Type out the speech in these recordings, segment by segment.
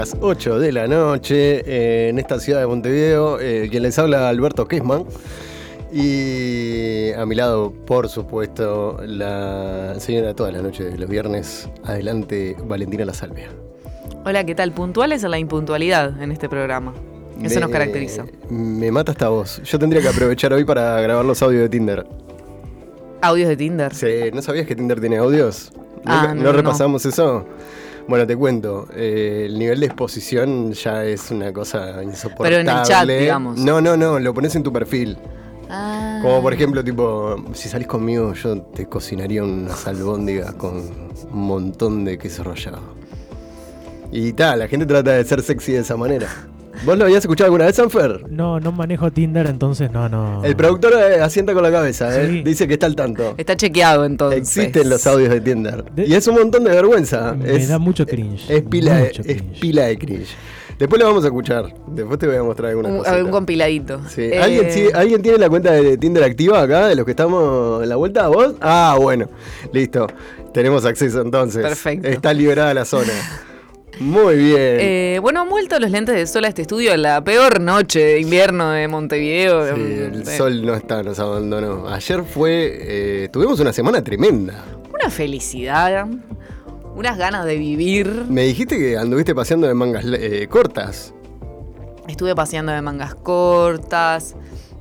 Las 8 de la noche en esta ciudad de Montevideo, quien les habla, Alberto Kessman, y a mi lado, por supuesto, la señora de toda la noche de los viernes. Adelante, Valentina La Salvia. Hola, ¿qué tal? Puntuales a la impuntualidad en este programa. Eso nos caracteriza. Me mata esta voz. Yo tendría que aprovechar hoy para grabar los audios de Tinder. ¿Audios de Tinder? Sí, ¿no sabías que Tinder tiene audios? ¿No repasamos eso? Bueno, te cuento, el nivel de exposición ya es una cosa insoportable. Pero en el chat, digamos. No, lo pones en tu perfil. Como por ejemplo, tipo, si salís conmigo yo te cocinaría unas albóndigas con un montón de queso rallado. Y tal, la gente trata de ser sexy de esa manera. ¿Vos lo habías escuchado alguna vez, Sanfer? No manejo Tinder, entonces no. El productor asienta con la cabeza, sí. Dice que está al tanto. Está chequeado entonces. Existen los audios de Tinder. Y es un montón de vergüenza. Me da mucho cringe. Es pila de cringe. Después lo vamos a escuchar. Después te voy a mostrar alguna cosa. Un compiladito. Sí. ¿Alguien tiene la cuenta de Tinder activa acá, de los que estamos en la vuelta? ¿Vos? Ah, bueno. Listo. Tenemos acceso entonces. Perfecto. Está liberada la zona. Muy bien. Bueno, han vuelto los lentes de sol a este estudio en la peor noche de invierno de Montevideo. Sí, el sol no está, nos abandonó. Ayer tuvimos una semana tremenda. Una felicidad, unas ganas de vivir. Me dijiste que anduviste paseando de mangas cortas. Estuve paseando de mangas cortas.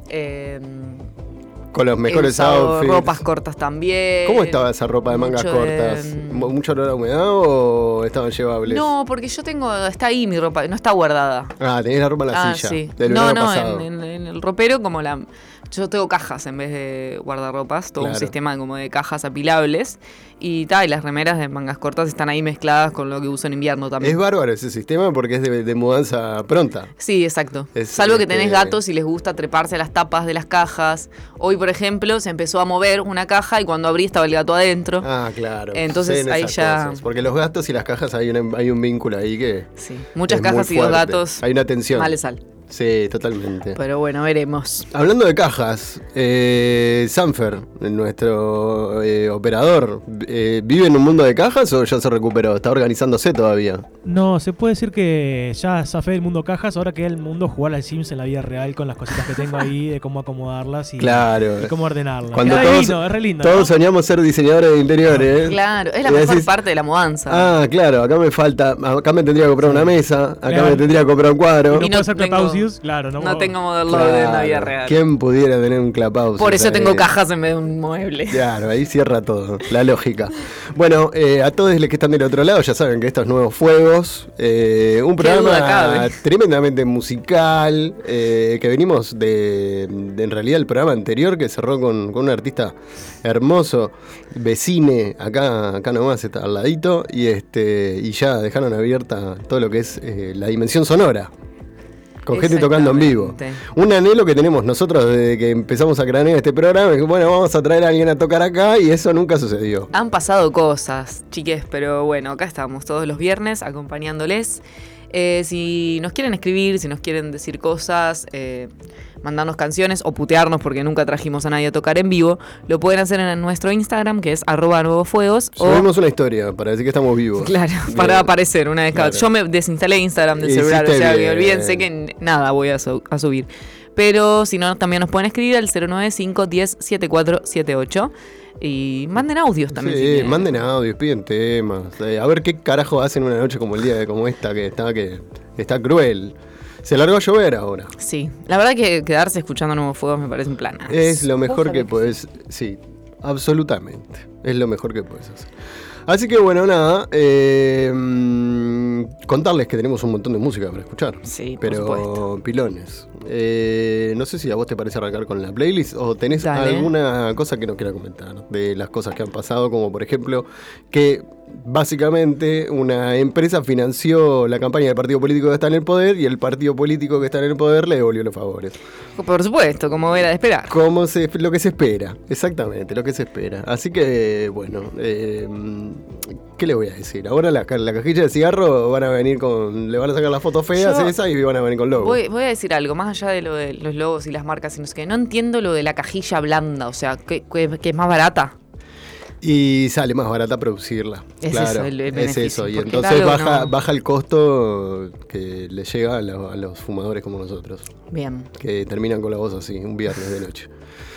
Con los mejores outfits. Ropas cortas también. ¿Cómo estaba esa ropa de mangas cortas? ¿Mucho olor a humedad o estaban llevables? No, porque está ahí mi ropa, no está guardada. Ah, tenés la ropa en la silla. Sí. Del verano pasado. En el ropero yo tengo cajas en vez de guardarropas, todo un sistema como de cajas apilables. Y las remeras de mangas cortas están ahí mezcladas con lo que uso en invierno también. Es bárbaro ese sistema porque es de mudanza pronta. Sí, exacto. Salvo que tenés gatos y les gusta treparse a las tapas de las cajas. Hoy, por ejemplo, se empezó a mover una caja y cuando abrí estaba el gato adentro. Ah, claro. Entonces ahí ya... Cosas. Porque los gatos y las cajas hay un vínculo ahí que... Sí, muchas cajas y dos gatos. Hay una tensión. Mal sal. Sí, totalmente. Pero bueno, veremos. Hablando de cajas, Sanfer, nuestro operador, ¿vive en un mundo de cajas o ya se recuperó? ¿Está organizándose todavía? No, se puede decir que ya zafé del mundo cajas, ahora queda el mundo jugar al Sims en la vida real con las cositas que tengo ahí, de cómo acomodarlas y cómo ordenarlas. Cuando es re lindo, todos ¿no? soñamos ser diseñadores de interiores. Claro, es la mejor parte de la mudanza. Ah, claro, acá me tendría que comprar una mesa, acá me tendría que comprar un cuadro. Y no puedo hacer Clubhouse, claro. No tengo modelo de la vida real. ¿Quién pudiera tener un Clubhouse? Por eso tengo cajas en vez de un mueble. Claro, ahí cierra todo, la lógica. Bueno, a todos los que están del otro lado ya saben que estos Nuevos Fuegos, un programa tremendamente musical, que venimos en realidad el programa anterior que cerró con un artista hermoso, Vecine, acá nomás está al ladito, y ya dejaron abierta todo lo que es la dimensión sonora. Con gente tocando en vivo. Un anhelo que tenemos nosotros desde que empezamos a cranear este programa es que, bueno, vamos a traer a alguien a tocar acá y eso nunca sucedió. Han pasado cosas, chiques, pero bueno, acá estamos todos los viernes acompañándoles. Si nos quieren escribir, si nos quieren decir cosas, mandarnos canciones o putearnos porque nunca trajimos a nadie a tocar en vivo, lo pueden hacer en nuestro Instagram, que es @nuevofuegos. Subimos una historia para decir que estamos vivos. Claro, para aparecer una vez cada... Yo me desinstalé Instagram del celular, o sea, que olvídense que nada voy a subir. Pero si no, también nos pueden escribir al 095 10 7478 y manden audios también. Sí, manden audios, piden temas. A ver qué carajo hacen una noche como el día como esta, que está cruel. Se largó a llover ahora. Sí, la verdad que quedarse escuchando Nuevos Fuegos me parece un plan. Es lo mejor que podés... Sí, absolutamente. Es lo mejor que podés hacer. Así que bueno, nada, contarles que tenemos un montón de música para escuchar. Sí, pero por supuesto. Pilones. No sé si a vos te parece arrancar con la playlist o tenés alguna cosa que no quiera comentar de las cosas que han pasado, como por ejemplo que básicamente una empresa financió la campaña del partido político que está en el poder y el partido político que está en el poder le devolvió los favores. Por supuesto, como era de esperar. Lo que se espera, exactamente, lo que se espera. Así que, bueno, ¿qué le voy a decir? Ahora la cajilla de cigarro le van a sacar las fotos feas y van a venir con logos. Voy a decir algo, más allá de lo de los logos y las marcas y no sé qué. No entiendo lo de la cajilla blanda, o sea, que es más barata. Y sale más barata producirla. Es claro, eso, el beneficio, es eso. Y porque entonces claro, baja el costo que le llega a los fumadores como nosotros. Bien. Que terminan con la voz así, un viernes de noche.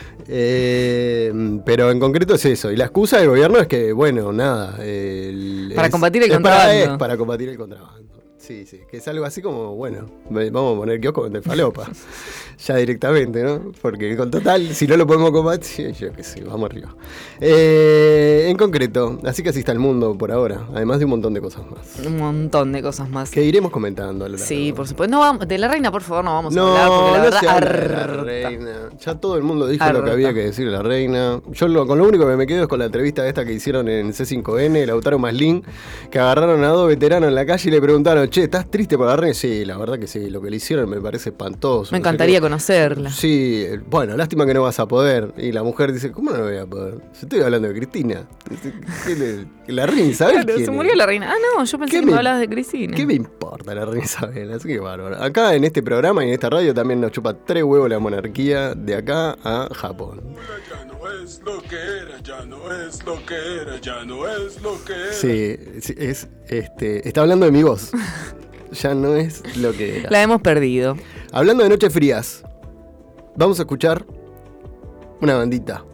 Pero en concreto es eso. Y la excusa del gobierno es que, bueno, nada. Para combatir el contrabando. Para combatir el contrabando. Sí, que es algo así como, bueno, vamos a poner kiosco de falopa. Ya directamente, ¿no? Porque con total, si no lo podemos combatir, yo qué sé, vamos arriba. En concreto, así que así está el mundo por ahora, además de un montón de cosas más. Un montón de cosas más. Que iremos comentando a lo largo. Sí, por supuesto. No vamos, de la reina, por favor, no vamos a hablar, porque la verdad, se habla de la reina. Ya todo el mundo dijo lo que había que decir de la reina. Yo con lo único que me quedo es con la entrevista esta que hicieron en C5N, Lautaro Maslin, que agarraron a 2 veteranos en la calle y le preguntaron, che, ¿estás triste por la reina? Sí, la verdad que sí, lo que le hicieron me parece espantoso. Me encantaría conocerla. Sí, bueno, lástima que no vas a poder. Y la mujer dice, ¿cómo no voy a poder? Yo estoy hablando de Cristina. La reina Isabel. Claro, se murió la reina. Ah, no, yo pensé que me hablabas de Cristina. ¿Qué me importa la reina Isabel? Así que bárbaro. Acá en este programa y en esta radio también nos chupa 3 huevos la monarquía de acá a Japón. Ya no es lo que era, ya no es lo que era, ya no es lo que era. Sí, está hablando de mi voz. Ya no es lo que era. La hemos perdido. Hablando de noches frías, vamos a escuchar una bandita.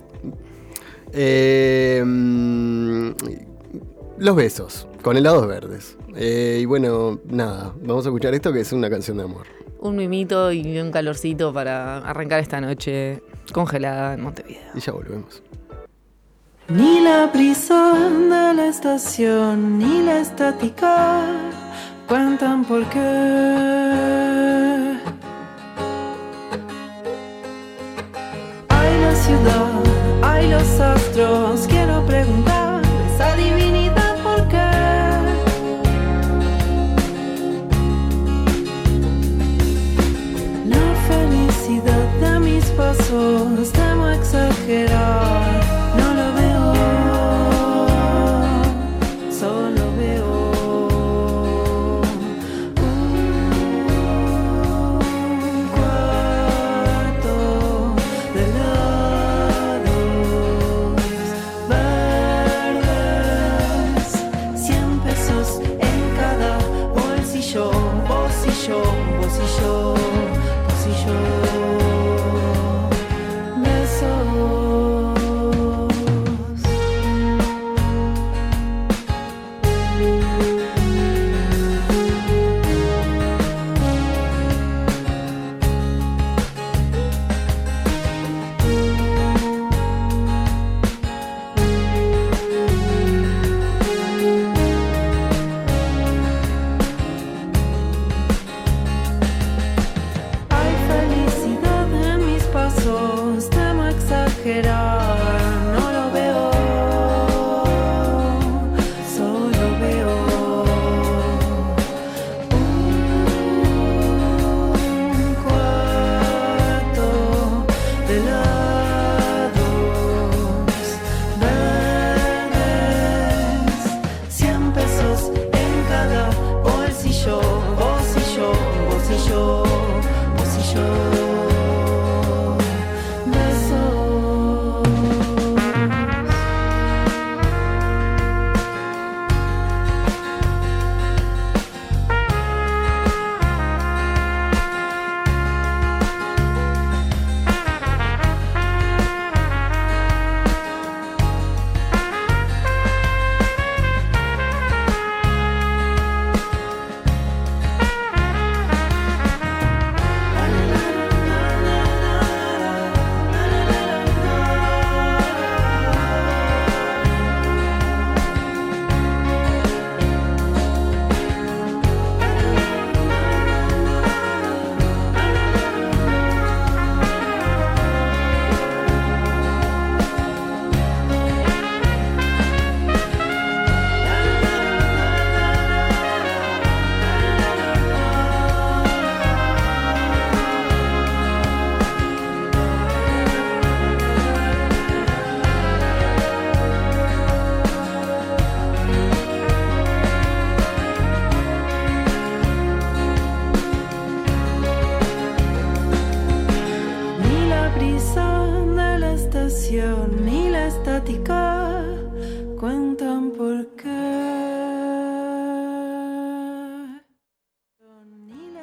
Los Besos, con helados verdes. Y bueno, nada, vamos a escuchar esto que es una canción de amor. Un mimito y un calorcito para arrancar esta noche congelada en Montevideo. Y ya volvemos. Ni la brisa de la estación, ni la estática cuentan por qué. Hay la ciudad, hay los astros, quiero preguntar esa divinidad por qué. La felicidad de mis pasos, temo exagerar, no lo veo, solo veo un cuarto de helados verdes, 100 pesos en cada bolsillo, vos y yo, vos y yo, vos y yo. Hay felicidad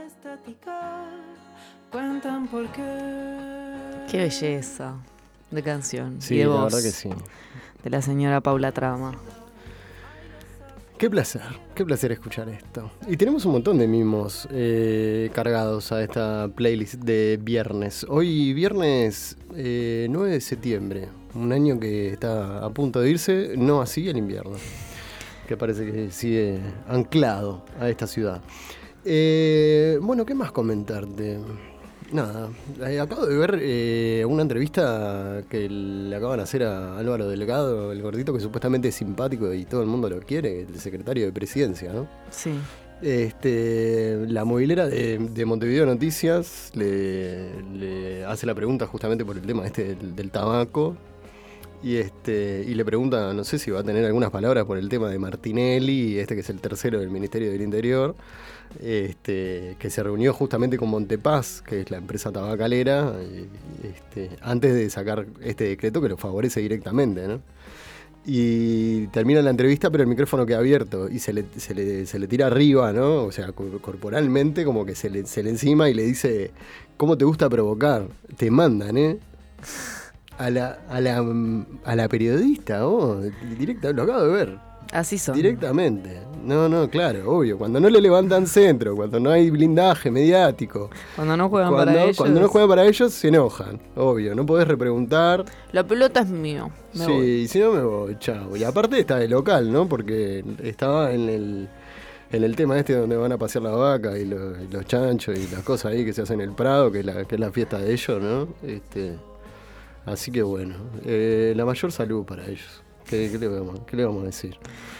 estática. Cuentan por qué. Qué belleza de canción. Sí, y de la voz verdad que sí. de la señora Paula Trama. Qué placer escuchar esto. Y tenemos un montón de mimos cargados a esta playlist de viernes. Hoy viernes 9 de septiembre, un año que está a punto de irse, no así el invierno, que parece que sigue anclado a esta ciudad. Bueno, ¿qué más comentarte? Nada, acabo de ver una entrevista que le acaban de hacer a Álvaro Delgado, el gordito que supuestamente es simpático y todo el mundo lo quiere, el secretario de Presidencia, ¿no? Sí. La movilera de Montevideo Noticias le hace la pregunta justamente por el tema del tabaco y le pregunta, no sé si va a tener algunas palabras por el tema de Martinelli, que es el tercero del Ministerio del Interior, que se reunió justamente con Montepaz, que es la empresa tabacalera, antes de sacar este decreto que lo favorece directamente, ¿no? Y termina la entrevista, pero el micrófono queda abierto y se le tira arriba, ¿no? O sea, corporalmente como que se le encima y le dice, ¿cómo te gusta provocar? Te mandan, ¿eh? A la periodista, directa, lo acabo de ver. Así son. Directamente. No, claro, obvio. Cuando no le levantan centro, cuando no hay blindaje mediático. Cuando no juegan para ellos. Cuando no juegan para ellos, se enojan. Obvio, no podés repreguntar. La pelota es mío. Sí, y si no me voy, chao. Y aparte está de local, ¿no? Porque estaba en el tema donde van a pasear la vaca y los chanchos y las cosas ahí que se hacen en el Prado, que es la fiesta de ellos, ¿no? Así que bueno, la mayor salud para ellos. ¿Qué le vamos a decir?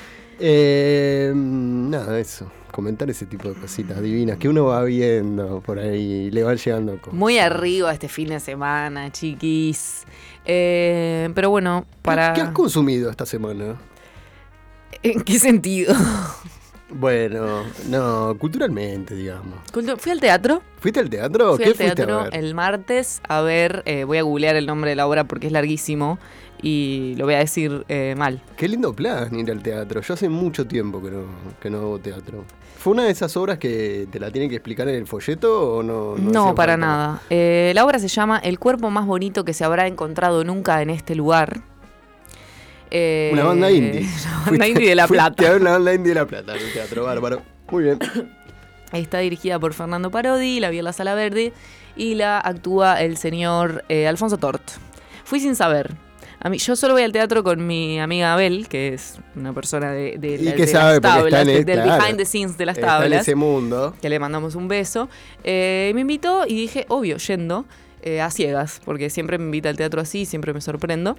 Nada, eso. Comentar ese tipo de cositas divinas que uno va viendo por ahí y le van llegando cosas. Muy arriba este fin de semana, chiquis. Pero bueno, ¿Qué has consumido esta semana? ¿En qué sentido? Bueno, no, culturalmente, digamos. Fui al teatro. ¿Fuiste al teatro? ¿Qué fuiste a ver? El martes a ver, voy a googlear el nombre de la obra porque es larguísimo y lo voy a decir mal. Qué lindo plan ir al teatro. Yo hace mucho tiempo que no hago teatro. ¿Fue una de esas obras que te la tienen que explicar en el folleto o no? No, para nada. La obra se llama El cuerpo más bonito que se habrá encontrado nunca en este lugar. Una banda indie. Una banda indie de La Plata. Una banda indie de La Plata en el teatro, bárbaro. Muy bien. Está dirigida por Fernando Parodi, la vi en la Sala Verde y la actúa el señor Alfonso Tort. Fui sin saber. Yo solo voy al teatro con mi amiga Abel, que es una persona de las tablas, del behind the scenes de las tablas. Está en ese mundo. Que le mandamos un beso. Me invitó y dije, obvio, yendo a ciegas, porque siempre me invita al teatro así, siempre me sorprendo.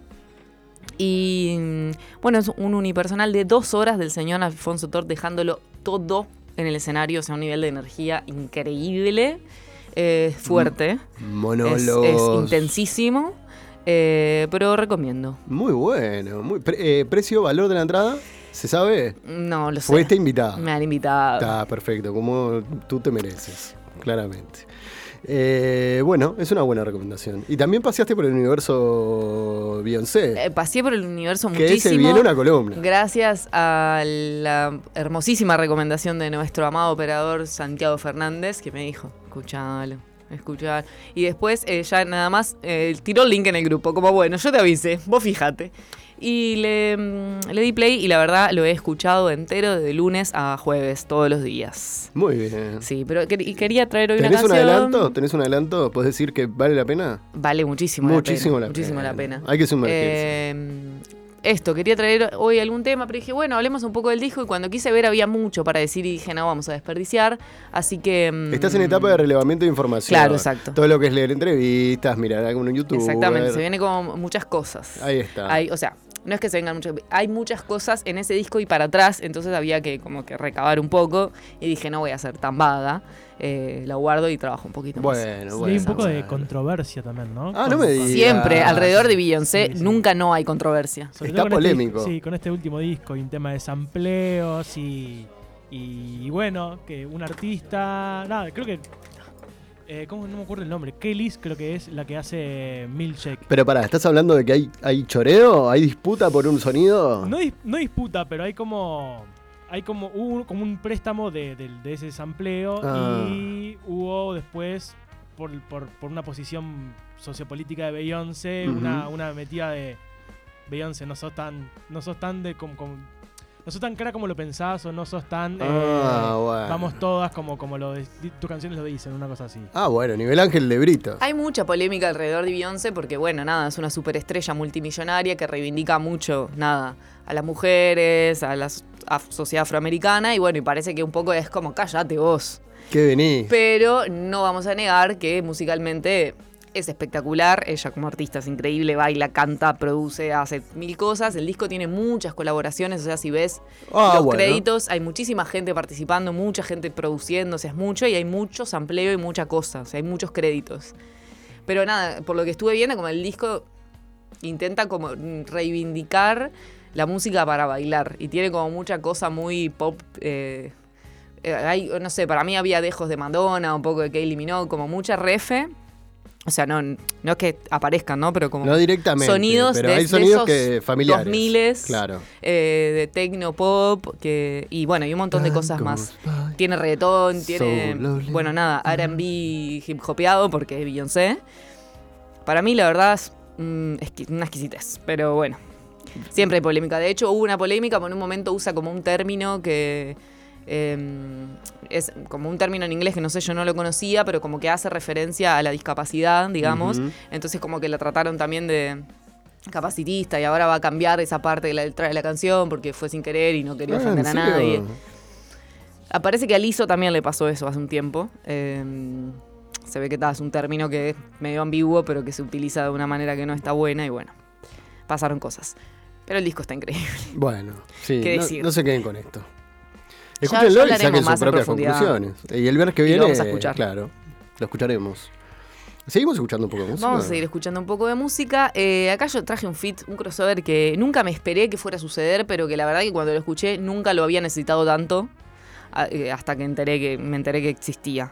Y bueno, es un unipersonal de 2 horas del señor Alfonso Tort dejándolo todo en el escenario, o sea, un nivel de energía increíble, fuerte. Monólogos. Es intensísimo, pero recomiendo. Muy bueno. ¿Precio, valor de la entrada? ¿Se sabe? No, lo sé. ¿Fuiste invitada? Me han invitado. Está perfecto, como tú te mereces, claramente. Bueno, es una buena recomendación. Y también paseaste por el universo Beyoncé. Pasé por el universo que muchísimo. Se viene una columna. Gracias a la hermosísima recomendación de nuestro amado operador Santiago Fernández, que me dijo, escuchalo. Y después ya nada más tiró el link en el grupo, como bueno, yo te avisé, vos fíjate. Y le di play y la verdad lo he escuchado entero de lunes a jueves, todos los días. Muy bien. Sí, pero quería traer hoy una canción. ¿Tenés un adelanto? ¿Puedes decir que vale la pena? Vale muchísimo la pena. Hay que sumergirse. Quería traer hoy algún tema, pero dije, bueno, hablemos un poco del disco y cuando quise ver había mucho para decir y dije, no, vamos a desperdiciar, así que... Estás en etapa de relevamiento de información. Claro, exacto. Todo lo que es leer entrevistas, mirar algún YouTube. Exactamente, se viene como muchas cosas. Ahí está. No es que se vengan muchas, hay muchas cosas en ese disco y para atrás, entonces había que como que recabar un poco y dije, no voy a ser tan vaga, la guardo y trabajo un poquito más. Bueno, hay un poco de controversia también, ¿no? No me digas. Siempre, alrededor de Beyoncé, sí. Nunca no hay controversia. Está polémico. Con este último disco y un tema de sampleos y bueno, que un artista, creo que... ¿cómo? No me acuerdo el nombre. Kellys creo que es la que hace Milkshake. Pero pará, ¿estás hablando de que hay choreo? ¿Hay disputa por un sonido? No disputa, pero hay como... hubo como un préstamo de ese sampleo y hubo después, por una posición sociopolítica de Beyoncé, una metida de Beyoncé, no sos tan no sos tan cara como lo pensás, o no sos tan bueno. vamos todas como tus canciones lo dicen, una cosa así. Bueno, nivel Ángel de Brito. Hay mucha polémica alrededor de Beyoncé porque, bueno, nada, es una superestrella multimillonaria que reivindica mucho, nada, a las mujeres, a la sociedad afroamericana, y bueno, y parece que un poco es como, cállate vos. ¿Qué venís? Pero no vamos a negar que musicalmente es espectacular. Ella como artista es increíble, baila, canta, produce, hace mil cosas. El disco tiene muchas colaboraciones, o sea, si ves los créditos, hay muchísima gente participando, mucha gente produciendo, o sea, es mucho, y hay mucho sampleo y mucha cosa, o sea, hay muchos créditos. Pero nada, por lo que estuve viendo, como el disco intenta como reivindicar la música para bailar, y tiene como mucha cosa muy pop. No sé, para mí había dejos de Madonna, un poco de Kylie Minogue, como mucha refe. O sea, no es que aparezcan, ¿no? Pero como no directamente, sonidos, pero de, hay sonidos de esos que familiares. 2000s, claro. De techno pop, y bueno, y un montón de cosas más. Tiene reggaetón, tiene, bueno, nada, R&B hip hopeado, porque es Beyoncé. Para mí, la verdad, es una exquisitez, pero bueno. Siempre hay polémica. De hecho, hubo una polémica, porque en un momento usa como un término que... es como un término en inglés que no sé, yo no lo conocía, pero como que hace referencia a la discapacidad, digamos. Entonces como que la trataron también de capacitista, y ahora va a cambiar esa parte de la letra de la canción porque fue sin querer y no quería ofender a nadie. Parece que a Lizzo también le pasó eso hace un tiempo. Se ve que es un término que es medio ambiguo, pero que se utiliza de una manera que no está buena, y bueno, pasaron cosas. Pero el disco está increíble. Bueno, sí, no se queden con esto. Ya Escúchenlo y saquen más sus propias conclusiones. Y el viernes que viene, lo vamos a escuchar. Claro, lo escucharemos. ¿Seguimos escuchando un poco de música? Vamos a seguir escuchando un poco de música. Acá yo traje un feat, un crossover que nunca me esperé que fuera a suceder, pero que la verdad que cuando lo escuché nunca lo había necesitado tanto, hasta que me enteré que existía.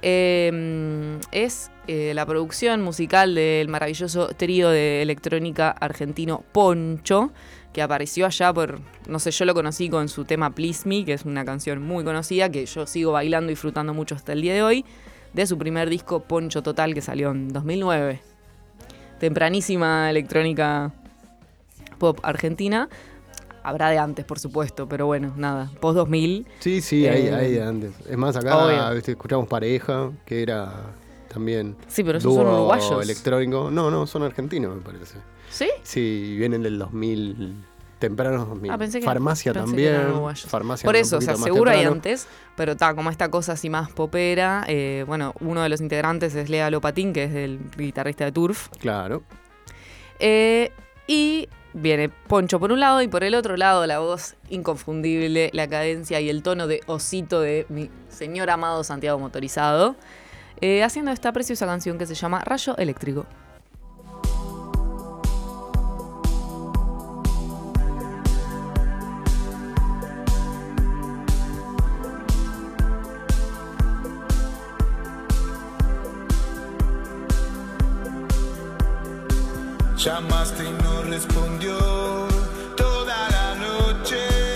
Es la producción musical del maravilloso trío de electrónica argentino Poncho, que apareció allá no sé, yo lo conocí con su tema Please Me, que es una canción muy conocida, que yo sigo bailando y disfrutando mucho hasta el día de hoy, de su primer disco Poncho Total, que salió en 2009. Tempranísima electrónica pop argentina. Habrá de antes, por supuesto, pero bueno, nada, post 2000. Sí, hay de antes. Es más, acá escuchamos Pareja, que era también... Sí, pero esos son uruguayos. Electrónico. No, son argentinos, me parece. ¿Sí? Sí, vienen del 2000, tempranos 2000. Pensé que, Farmacia también. Farmacia por eso, o sea, seguro hay antes, pero como esta cosa así más popera. Bueno, uno de los integrantes es Lea Lopatín, que es el guitarrista de Turf. Claro. Y viene Poncho por un lado, y por el otro lado la voz inconfundible, la cadencia y el tono de osito de mi señor amado Santiago Motorizado, haciendo esta preciosa canción que se llama Rayo Eléctrico. Llamaste y no respondió toda la noche,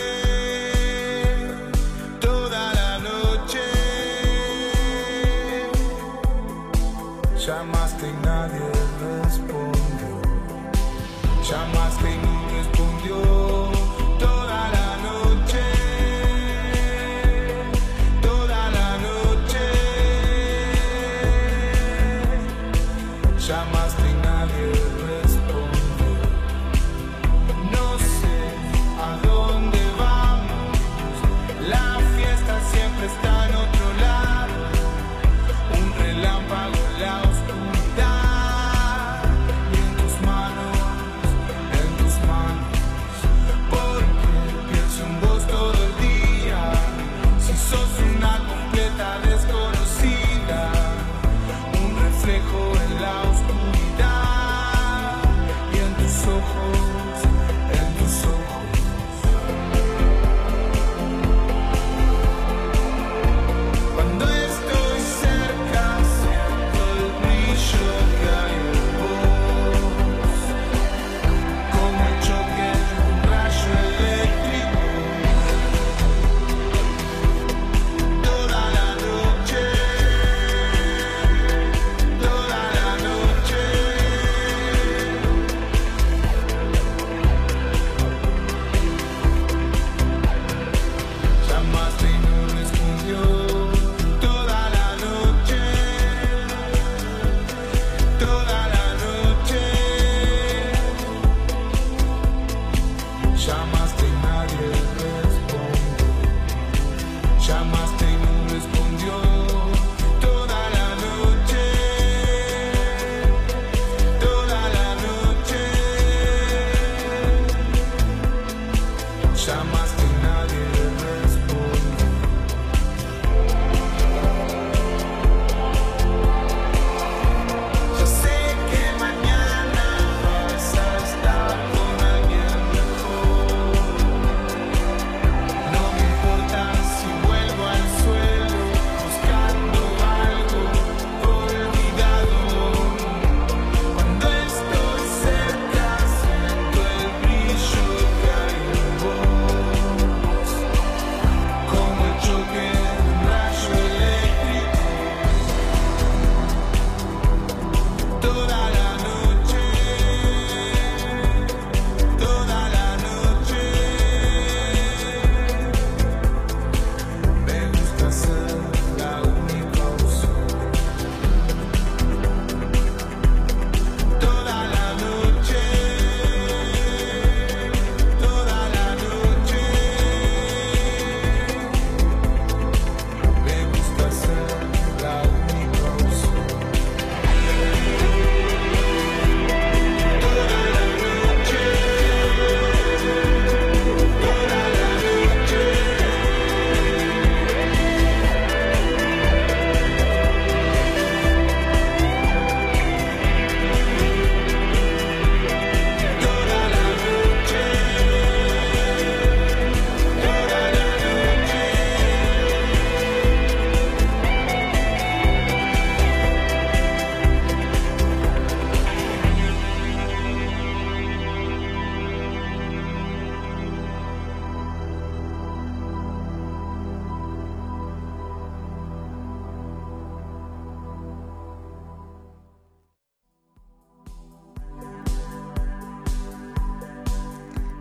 toda la noche. Llamaste y nadie respondió. Llamaste y no respondió toda la noche, toda la noche. Llamaste y nadie respondió. No sé a dónde vamos, la fiesta siempre está en otro lado, un relámpago en la oscuridad, y en tus manos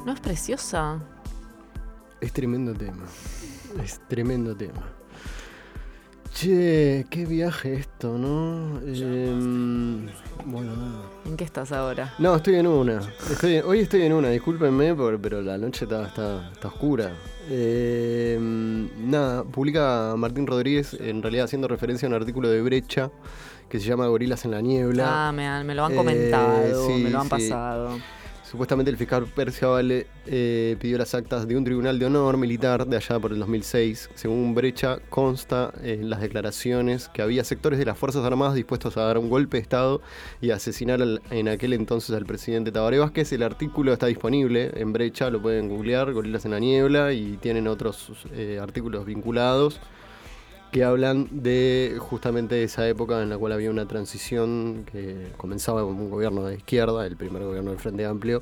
¿No es preciosa? Es tremendo tema. Es tremendo tema. Che, qué viaje esto, ¿no? Bueno, nada. ¿En qué estás ahora? No, estoy en una. Hoy estoy en una, discúlpenme, pero la noche está oscura. Nada, publica Martín Rodríguez, en realidad haciendo referencia a un artículo de Brecha que se llama Gorilas en la Niebla. Me lo han comentado, sí, me lo han sí. pasado. Supuestamente el fiscal Perciabale pidió las actas de un tribunal de honor militar de allá por el 2006. Según Brecha, consta en las declaraciones que había sectores de las Fuerzas Armadas dispuestos a dar un golpe de Estado y a asesinar en aquel entonces al presidente Tabaré Vázquez. El artículo está disponible en Brecha, lo pueden googlear, Gorilas en la Niebla, y tienen otros artículos vinculados que hablan de justamente esa época en la cual había una transición que comenzaba con un gobierno de izquierda, el primer gobierno del Frente Amplio,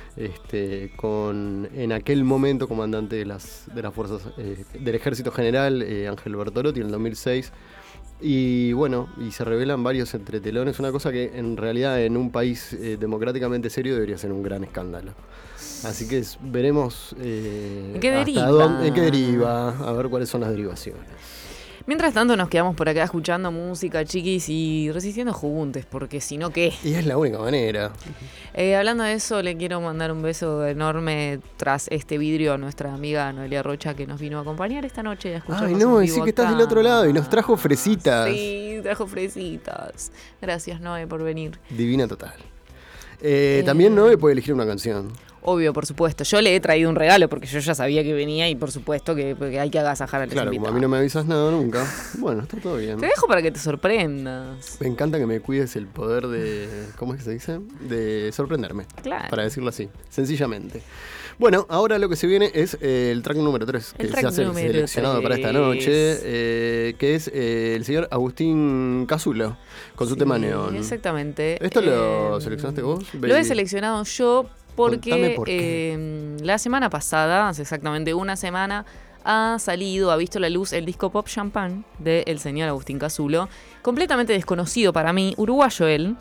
con en aquel momento comandante de las fuerzas del Ejército General, Ángel Bertolotti, en el 2006. Y bueno, y se revelan varios entretelones, una cosa que en realidad en un país democráticamente serio debería ser un gran escándalo. Así que veremos ¿En qué deriva? en qué deriva, a ver cuáles son las derivaciones. Mientras tanto nos quedamos por acá escuchando música, chiquis, y resistiendo juntes, porque si no, ¿qué? Y es la única manera. Hablando de eso, le quiero mandar un beso enorme tras este vidrio a nuestra amiga Noelia Rocha, que nos vino a acompañar esta noche a escucharnos. Ay, no, en vivo decí que estás acá. del otro lado y nos trajo fresitas. Sí, trajo fresitas. Gracias, Noe, por venir. Divina total. También Noe puede elegir una canción. Obvio, por supuesto. Yo le he traído un regalo porque yo ya sabía que venía y por supuesto que hay que agasajar a los Claro, como invitados. a mí no me avisas nada nunca. Bueno, está todo bien. Te dejo para que te sorprendas. Me encanta que me cuides el poder de... ¿Cómo es que se dice? De sorprenderme. Claro. Para decirlo así, sencillamente. Bueno, ahora lo que se viene es el track número 3, que El se track hace número seleccionado 3. para esta noche, que es el señor Agustín Cazulo, con su tema Neón. Exactamente. ¿Esto lo seleccionaste vos, baby? Lo he seleccionado yo Contame porque por qué. la semana pasada, hace exactamente una semana, ha visto la luz el disco Pop Champagne del señor Agustín Cazulo, completamente desconocido para mí, uruguayo él.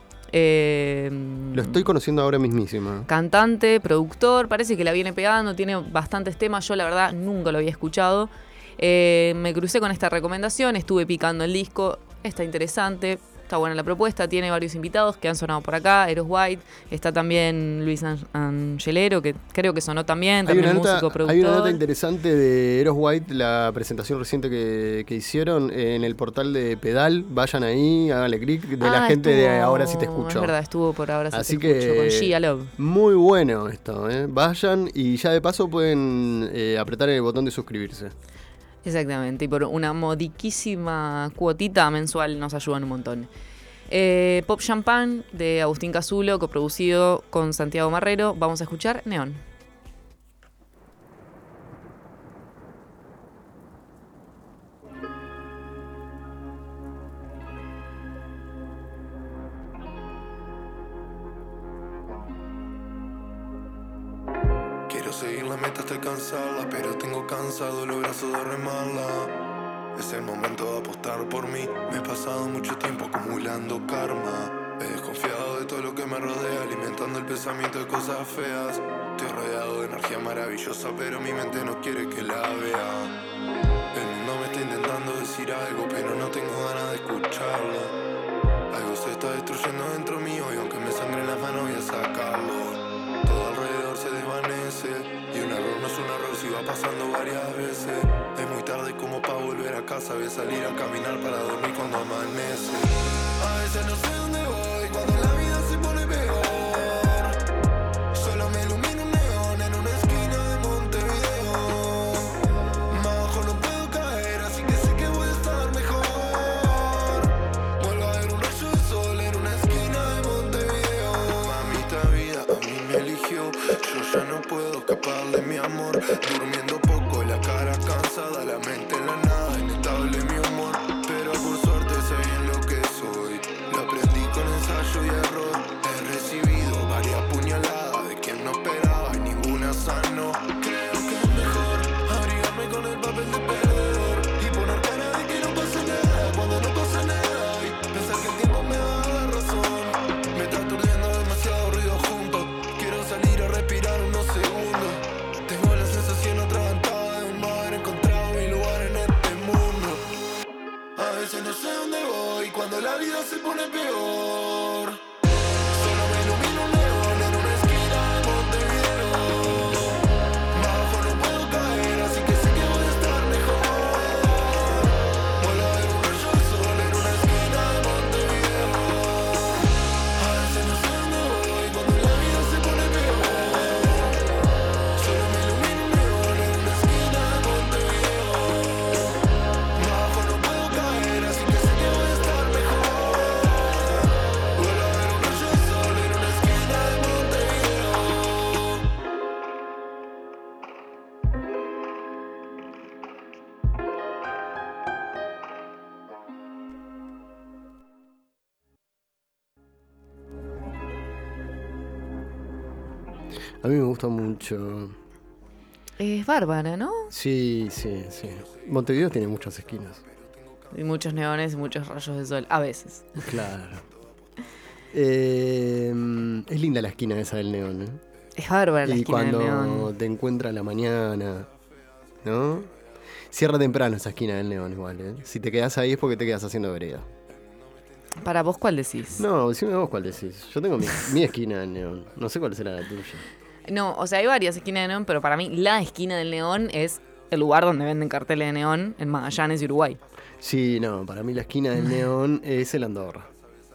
Lo estoy conociendo ahora mismísima. Cantante, productor, parece que la viene pegando, tiene bastantes temas, yo la verdad nunca lo había escuchado. Me crucé con esta recomendación, estuve picando el disco, está interesante, está buena la propuesta, tiene varios invitados que han sonado por acá, Eros White, está también Luis Angelero, que creo que sonó también músico, productor. Hay una nota interesante de Eros White, la presentación reciente que hicieron en el portal de Pedal. Vayan ahí, háganle clic, de la gente de Ahora Sí Te Escucho. Es verdad, estuvo por Ahora Sí Así Te Escucho, con Gia Love. Muy bueno esto, vayan y ya de paso pueden apretar el botón de suscribirse. Exactamente, y por una modiquísima cuotita mensual nos ayudan un montón. Pop Champagne de Agustín Cazulo, coproducido con Santiago Marrero. Vamos a escuchar Neón. Seguir la meta hasta alcanzarla, pero tengo cansado los brazos de remarla. Es el momento de apostar por mí. Me he pasado mucho tiempo acumulando karma. He desconfiado de todo lo que me rodea, alimentando el pensamiento de cosas feas. Estoy rodeado de energía maravillosa, pero mi mente no quiere que la vea. El mundo me está intentando decir algo, pero no tengo ganas de escucharlo. Algo se está destruyendo dentro mío y aunque me sangre las manos voy a sacarlo. Todo alrededor se desvanece y un error no es un error si va pasando varias veces. Es muy tarde como para volver a casa, voy a salir a caminar para dormir cuando amanece. A veces no sé dónde voy cuando la vida se pone peor. Solo me ilumina un neón en una esquina de Montevideo. Más abajo no puedo caer, así que sé que voy a estar mejor. Vuelvo a ver un rayo de sol en una esquina de Montevideo. Mamita vida a mí me eligió, yo ya no puedo escapar de mi amor. Durmiendo poco, la cara cansada, la mente en la nada, inestable mi humor. Pero no sé dónde voy cuando la vida se pone peor. Solo me ilumina un león en una esquina de Montevideo. Más abajo no puedo caer, así que sé que voy a estar mejor. Vuelvo a ver un rayo de sol en una esquina de Montevideo. A veces no sé dónde voy cuando la vida se pone peor. Solo me ilumina un león en una esquina de Montevideo. Más abajo no puedo caer, así que sé que voy a estar mejor. Vuelvo a ver un rayo de sol en una esquina de Montevideo. A mí me gusta mucho. Es bárbara, ¿no? Sí, sí, sí. Montevideo tiene muchas esquinas. Y muchos neones y muchos rayos de sol, a veces. Claro. Es linda la esquina esa del neón, ¿eh? Es bárbara la Y esquina del cuando neón. te encuentra a la mañana, ¿no? Cierra temprano esa esquina del neón igual, ¿eh? Si te quedas ahí es porque te quedas haciendo vereda. Para vos, ¿cuál decís? No, decime vos cuál decís. Yo tengo mi esquina del neón. No sé cuál será la tuya. No, o sea, hay varias esquinas de neón, pero para mí la esquina del neón es el lugar donde venden carteles de neón en Magallanes y Uruguay. Sí, no, para mí la esquina del neón es el Andorra.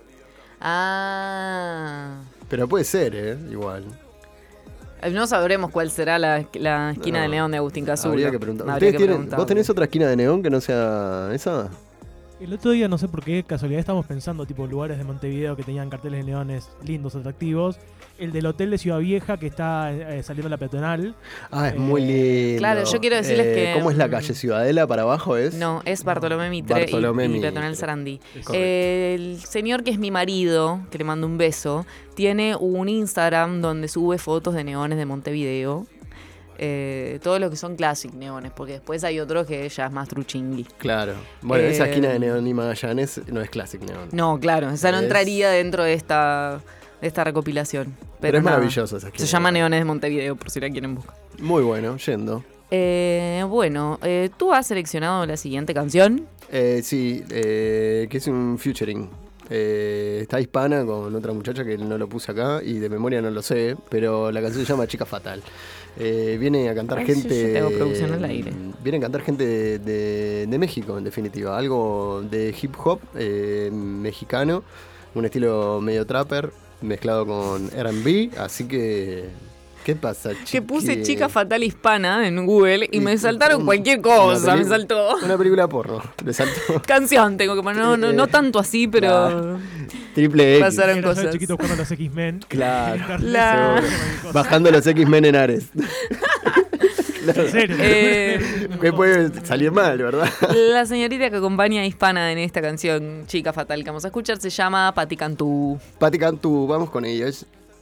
Ah. Pero puede ser, igual. No sabremos cuál será la esquina No, del neón de Agustín Casulo. Habría que preguntar. Habría ¿Ustedes que tienen, preguntarle. ¿Vos tenés otra esquina de neón que no sea esa? El otro día, no sé por qué casualidad, estábamos pensando tipo lugares de Montevideo que tenían carteles de neones lindos, atractivos. El del hotel de Ciudad Vieja que está saliendo a la peatonal. Ah, es muy lindo. Claro, yo quiero decirles que... ¿Cómo es la calle? ¿Ciudadela para abajo es? No, es Bartolomé Mitre Bartolomé y Mitre. Peatonal Sarandí. Correcto. El señor que es mi marido, que le mando un beso, tiene un Instagram donde sube fotos de neones de Montevideo. Todo lo que son classic neones, porque después hay otros que ya es más truchingui. Claro. Bueno, esa Eh, esquina de neón y Magallanes no es Classic Neón. No, claro, esa no Es- entraría dentro de esta recopilación. Pero es nada, maravillosa esa esquina. Se llama Neones de Montevideo, por si la quieren buscar. Muy bueno, yendo. Bueno, tú has seleccionado la siguiente canción. Sí, que es un featuring. Está Hispana con otra muchacha que no lo puse acá y de memoria no lo sé, pero la canción se llama Chica Fatal. Viene a cantar Ay, gente. yo tengo producción al aire. Viene a cantar gente de México, en definitiva. Algo de hip hop mexicano, un estilo medio trapper mezclado con R&B, así que. ¿Qué pasa, chiqui? Que puse Chica Fatal Hispana en Google y me saltaron un- cualquier una cosa, me peli- saltó. Una película porno, le saltó. Canción tengo que poner, no tanto así, pero Claro. Triple X. pasaron Era yo de cosas. chiquito jugando a los X-Men. Claro. La- Seguro. Bajando los X-Men en Ares. En serio. Que puede salir mal, ¿verdad? La señorita que acompaña a Hispana en esta canción Chica Fatal que vamos a escuchar se llama Pati Cantú. Pati Cantú, vamos con ellos.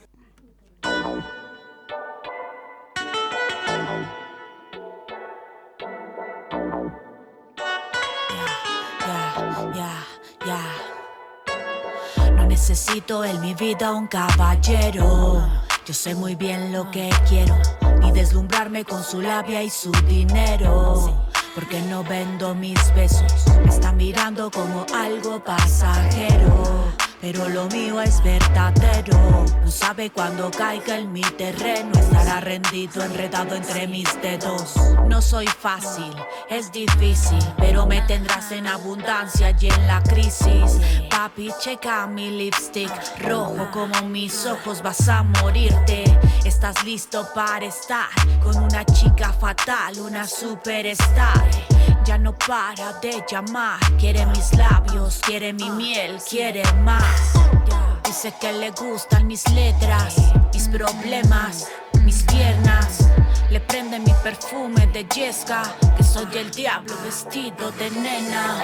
No necesito en mi vida un caballero. Yo sé muy bien lo que quiero, ni deslumbrarme con su labia y su dinero. Porque no vendo mis besos, me está mirando como algo pasajero. Pero lo mío es verdadero. No sabe cuándo caiga en mi terreno. Estará rendido, enredado entre mis dedos. No soy fácil, es difícil, pero me tendrás en abundancia y en la crisis. Papi, checa mi lipstick, rojo como mis ojos, vas a morirte. Estás listo para estar con una chica fatal, una superstar. Ya no para de llamar, quiere mis labios, quiere mi miel, quiere más. Dice que le gustan mis letras, mis problemas, mis piernas. Le prende mi perfume de Yesca, que soy el diablo vestido de nena.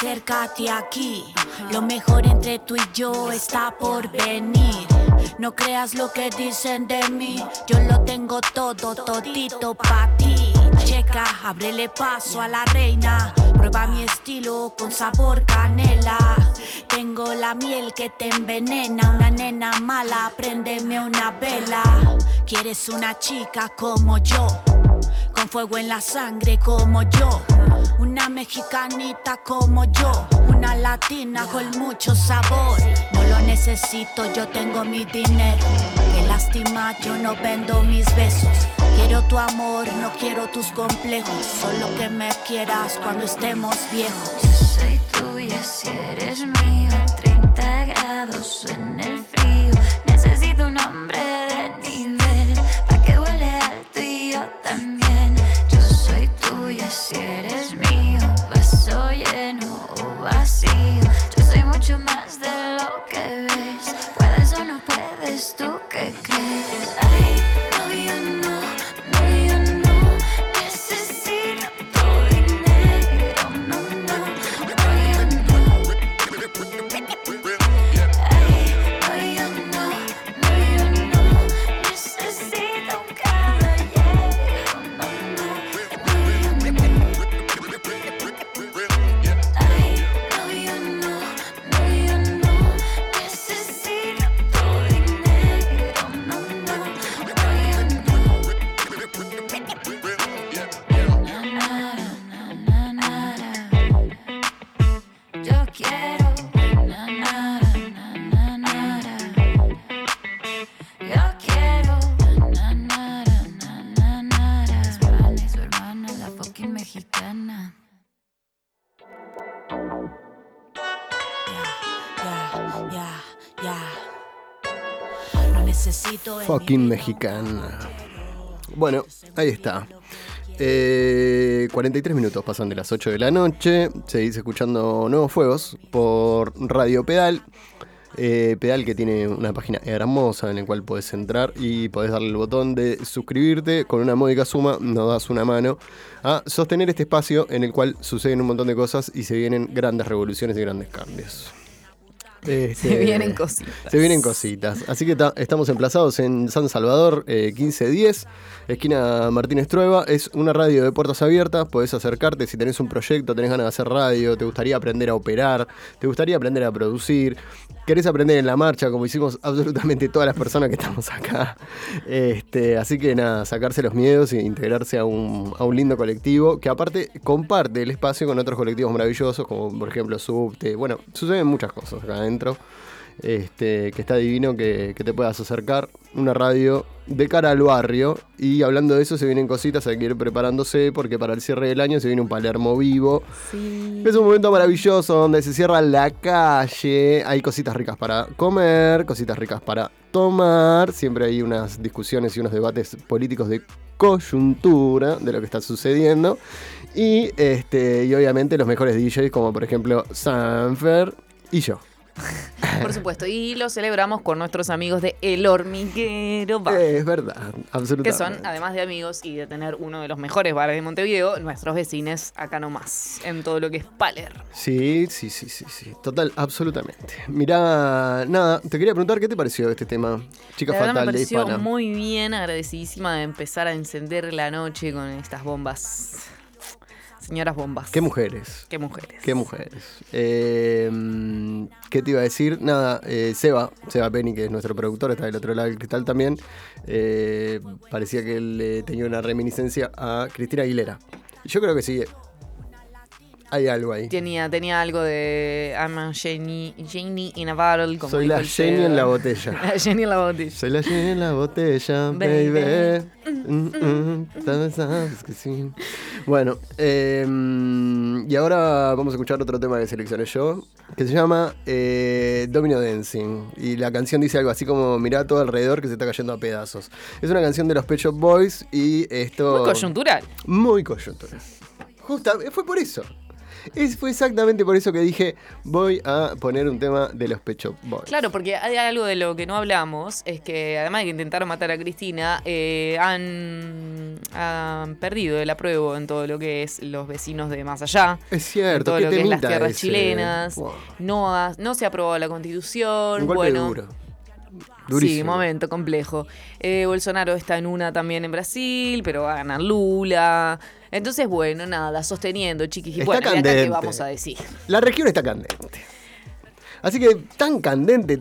acércate aquí. Lo mejor entre tú y yo está por venir. No creas lo que dicen de mí, yo lo tengo todo, todito pa' ti. Checa, ábrele paso a la reina. Prueba mi estilo con sabor canela. Tengo la miel que te envenena. Una nena mala, préndeme una vela. ¿Quieres una chica como yo? Con fuego en la sangre como yo. Una mexicanita como yo. Una latina con mucho sabor. No lo necesito, yo tengo mi dinero. Qué lástima, yo no vendo mis besos. Quiero tu amor, no quiero tus complejos. Solo que me quieras cuando estemos viejos. Yo soy tuya si eres mío. 30 grados en el frío. Necesito un hombre de nivel pa' que huele alto y yo también. Yo soy tuya si eres mío. Vaso lleno o vacío. Yo soy mucho más de lo que ves. Puedes o no puedes, ¿tú qué crees? Ay, no, yo no, no, yo no necesito tu dinero, no, no, no, yo no. Ay, no, yo no, no, yo no necesito un caballero, no, no, no, yo no. Ay, no, yo no, no, yo no necesito tu dinero, no, no, no, yo no. Na, na, na, na. Yo quiero na, na, na, na, na. Yo quiero na, na, na, na, na. Hispana y su hermana, la fucking mexicana. No necesito en Fucking mi vida mexicana. Bueno, ahí está. 43 minutos pasan de las 8 de la noche. Seguís escuchando Nuevos Fuegos por Radio Pedal. Pedal, que tiene una página hermosa en la cual podés entrar y podés darle el botón de suscribirte. Con una módica suma nos das una mano a sostener este espacio en el cual suceden un montón de cosas y se vienen grandes revoluciones y grandes cambios. Se vienen cositas. Se vienen cositas. Así que estamos emplazados en San Salvador, 1510, esquina Martínez Trueba. Es una radio de puertas abiertas. Podés acercarte si tenés un proyecto, tenés ganas de hacer radio, te gustaría aprender a operar, te gustaría aprender a producir, querés aprender en la marcha, como hicimos absolutamente todas las personas que estamos acá. Así que nada, sacarse los miedos e integrarse a un lindo colectivo que aparte comparte el espacio con otros colectivos maravillosos, como por ejemplo Subte. Bueno, suceden muchas cosas acá adentro. Que está divino que te puedas acercar una radio de cara al barrio. Y hablando de eso, se vienen cositas, hay que ir preparándose porque para el cierre del año se viene un Palermo vivo. Sí. Es un momento maravilloso donde se cierra la calle, hay cositas ricas para comer, cositas ricas para tomar, siempre hay unas discusiones y unos debates políticos de coyuntura de lo que está sucediendo y obviamente los mejores DJs como por ejemplo Sanfer y yo. Por supuesto, y lo celebramos con nuestros amigos de El Hormiguero Bar. Es verdad, absolutamente. Que son, además de amigos y de tener uno de los mejores bares de Montevideo, nuestros vecinos acá nomás, en todo lo que es Palermo. Sí, total, absolutamente. Mirá, nada, te quería preguntar, ¿qué te pareció este tema? Chica La verdad Fatal me de pareció Hispana. muy bien, agradecidísima de empezar a encender la noche con estas bombas. Señoras bombas. ¿Qué mujeres? Qué mujeres. ¿Qué mujeres? ¿Qué te iba a decir? Nada, Seba Penny, que es nuestro productor, está del otro lado del cristal también. Parecía que él tenía una reminiscencia a Cristina Aguilera. Y yo creo que sí. Hay algo ahí. Tenía algo de I'm a Genie in a bottle. Como soy la Genie en la botella. La Genie en la botella. Soy la Genie en la botella, baby. Sabes que sí. Bueno, y ahora vamos a escuchar otro tema que seleccioné yo, que se llama Domino Dancing. Y la canción dice algo así como: mirá todo alrededor que se está cayendo a pedazos. Es una canción de los Pet Shop Boys y esto... Muy coyuntural. Muy coyuntural. Justo, fue por eso. Fue exactamente por eso que dije, voy a poner un tema de los Pet Shop Boys. Claro, porque hay algo de lo que no hablamos, es que además de que intentaron matar a Cristina, han perdido el apruebo en todo lo que es los vecinos de más allá. Es cierto, en todo qué lo que es las temita tierras ese. chilenas. Wow. No se aprobó la Constitución. Un golpe bueno, duro. Durísimo. Sí, momento complejo. Bolsonaro está en una también en Brasil, pero va a ganar Lula. Entonces, bueno, nada, sosteniendo, chiquis. Y Está bueno, ¿de acá candente. qué vamos a decir? La región está candente. Así que tan candente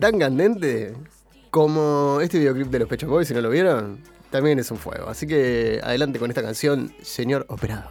como este videoclip de los Pet Shop Boys, si no lo vieron, también es un fuego. Así que adelante con esta canción, señor operador.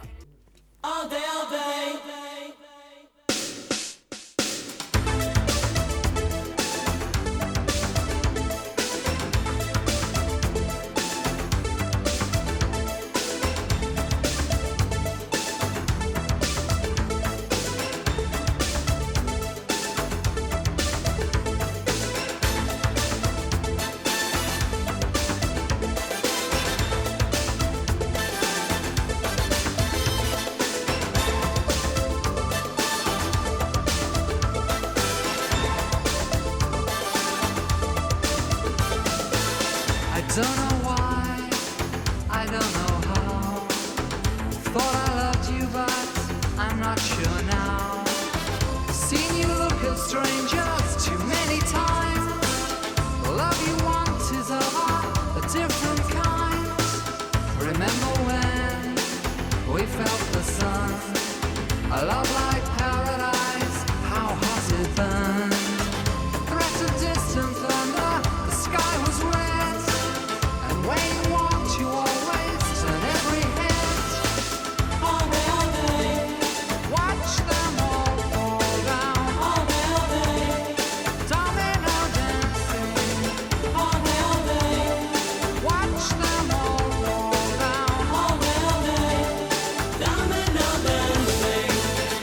Don't know why, I don't know how. Thought I loved you, but I'm not sure now. Seen you look at strangers too many times. The love you want is of a different kind. Remember when we felt the sun? A love like paradise, how hot it burned. Threat of distant thunder, the sky was red. When you walked, you always turn every head. All day. Watch them all fall down. All day. Domino dancing. All day. Watch them all fall down. All day. Domino dancing.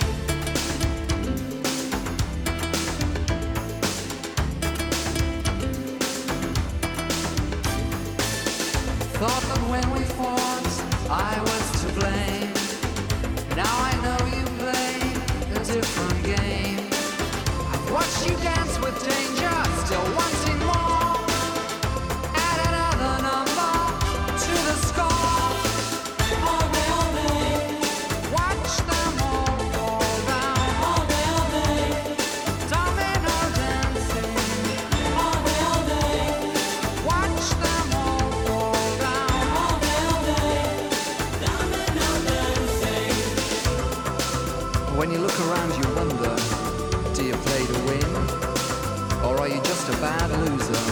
Thought that when we fought, I was to blame. Now I know you play a different game. I've watched you dance with danger, still wanting more. Add another number to the score. All day. Watch them all fall down. All day. Domino dancing. All day. Watch them all fall down. All day. Domino dancing. When you look around, you wonder, do you play to win? Or are you just a bad loser?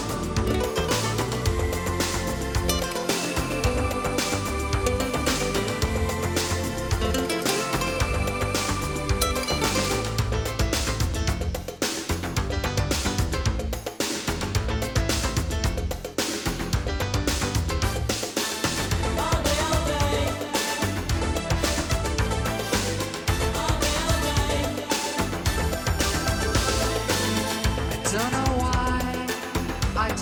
Don't know why, I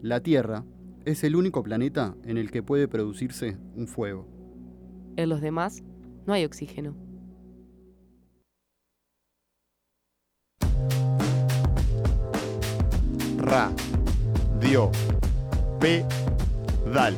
La Tierra es el único planeta en el que puede producirse un fuego. En los demás no hay oxígeno. Pedal.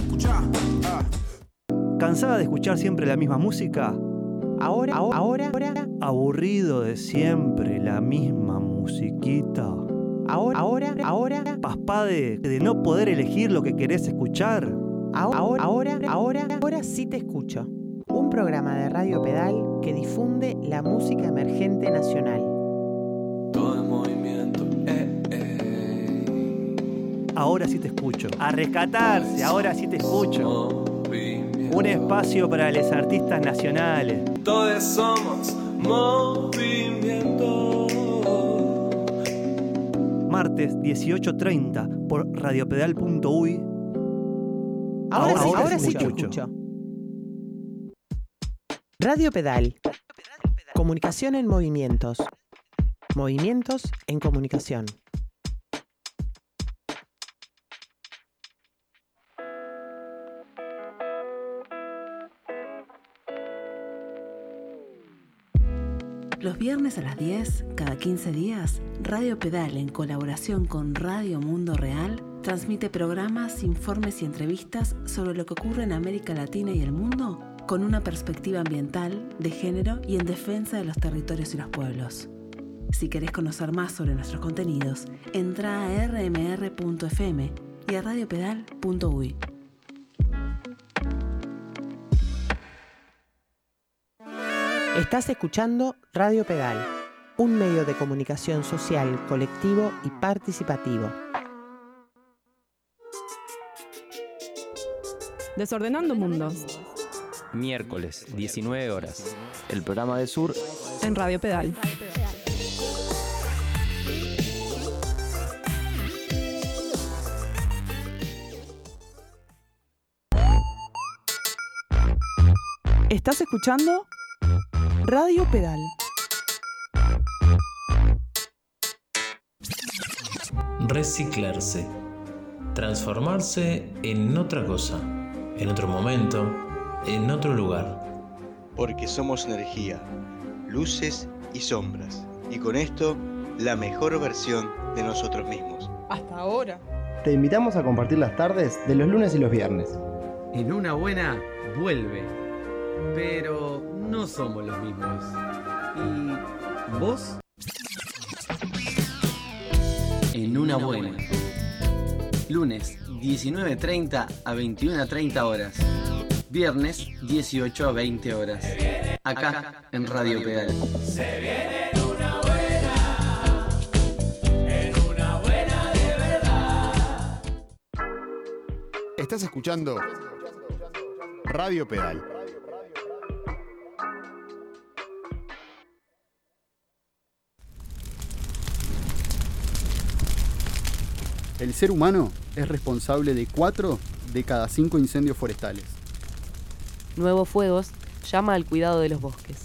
¿Cansada de escuchar siempre la misma música? Ahora, aburrido de siempre la misma musiquita. Ahora, paspá de no poder elegir lo que querés escuchar. Ahora sí te escucho. Un programa de Radio Pedal que difunde la música emergente nacional. Todo en movimiento, Ahora sí te escucho. A rescatarse, ahora sí te escucho. Un espacio para los artistas nacionales. Todos somos movimiento. Martes 18:30 por radiopedal.uy. Ahora sí te escucho. Radio Pedal. Comunicación en movimientos. Movimientos en comunicación. Los viernes a las 10, cada 15 días, Radio Pedal, en colaboración con Radio Mundo Real, transmite programas, informes y entrevistas sobre lo que ocurre en América Latina y el mundo con una perspectiva ambiental, de género y en defensa de los territorios y los pueblos. Si querés conocer más sobre nuestros contenidos, entra a rmr.fm y a radiopedal.uy. Estás escuchando Radio Pedal, un medio de comunicación social, colectivo y participativo. Desordenando Mundos. Miércoles, 19 horas. El programa de Sur en Radio Pedal. Estás escuchando Radio Pedal. Reciclarse. Transformarse en otra cosa, en otro momento, en otro lugar. Porque somos energía, luces y sombras. Y con esto, la mejor versión de nosotros mismos. Hasta ahora. Te invitamos a compartir las tardes de los lunes y los viernes. En una buena, vuelve. Pero no somos los mismos. ¿Y vos? En una buena. Lunes, 19:30 a 21:30 horas. Viernes, 18 a 20 horas. Acá, en Radio Pedal. Se viene una buena. En una buena de verdad. Estás escuchando Radio Pedal. El ser humano es responsable de 4 de cada 5 incendios forestales. Nuevos Fuegos llama al cuidado de los bosques.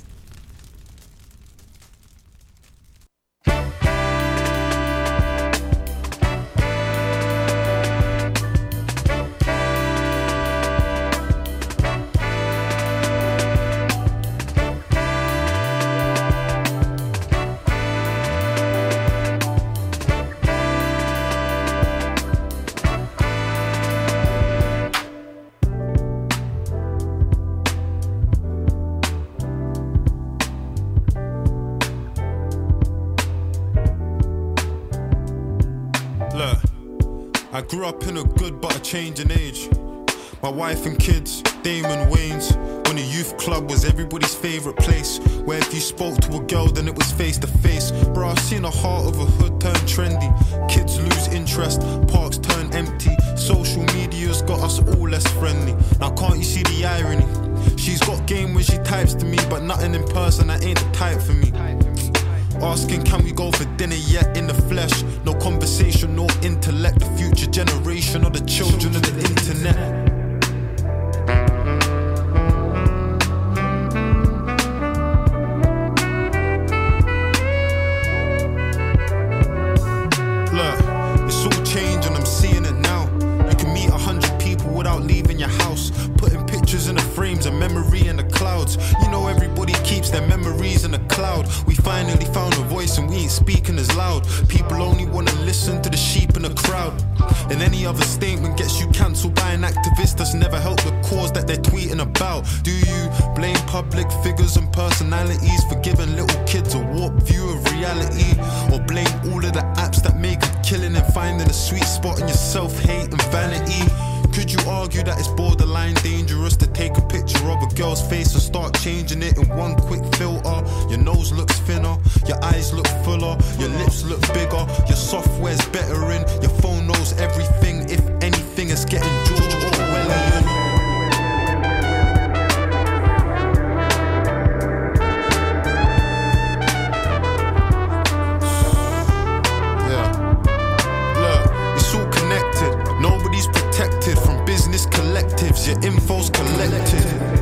I grew up in a good but a changing age. My wife and kids, Damon Wayans. When the youth club was everybody's favourite place, where if you spoke to a girl then it was face to face. Bro, I've seen the heart of a hood turn trendy. Kids lose interest, parks turn empty. Social media's got us all less friendly. Now can't you see the irony? She's got game when she types to me, but nothing in person, that ain't the type for me. Asking can we go for dinner yet in the flesh. No conversation, no intellect. The future generation or the children of the internet. Look, it's all changing, I'm seeing it keeps their memories in a cloud. We finally found a voice and we ain't speaking as loud. People only wanna listen to the sheep in the crowd. And any other statement gets you cancelled by an activist that's never helped the cause that they're tweeting about. Do you blame public figures and personalities for giving little kids a warped view of reality? Or blame all of the apps that make a killing and finding a sweet spot in your self-hate and vanity? Could you argue that it's borderline dangerous to take a picture of a girl's face and start changing it in one quick filter? Your nose looks thinner, your eyes look fuller, your lips look bigger, your software's better in, your phone knows everything. If anything, it's getting George Orwellian. From business collectives, your info's collected.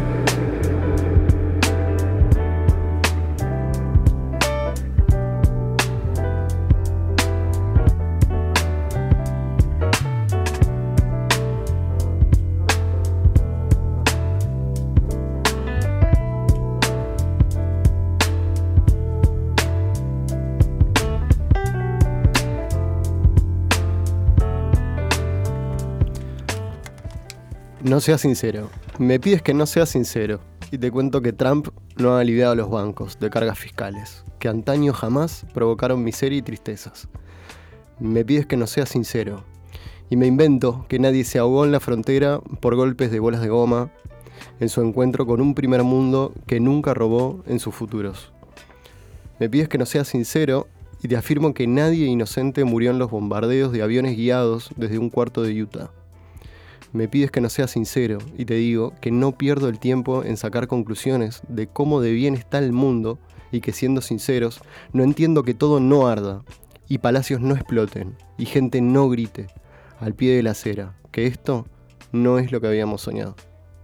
No seas sincero. Me pides que no seas sincero. Y te cuento que Trump no ha aliviado a los bancos de cargas fiscales, que antaño jamás provocaron miseria y tristezas. Me pides que no seas sincero. Y me invento que nadie se ahogó en la frontera por golpes de bolas de goma en su encuentro con un primer mundo que nunca robó en sus futuros. Me pides que no seas sincero y te afirmo que nadie inocente murió en los bombardeos de aviones guiados desde un cuarto de Utah. Me pides que no sea sincero y te digo que no pierdo el tiempo en sacar conclusiones de cómo de bien está el mundo y que siendo sinceros no entiendo que todo no arda y palacios no exploten y gente no grite al pie de la acera, que esto no es lo que habíamos soñado.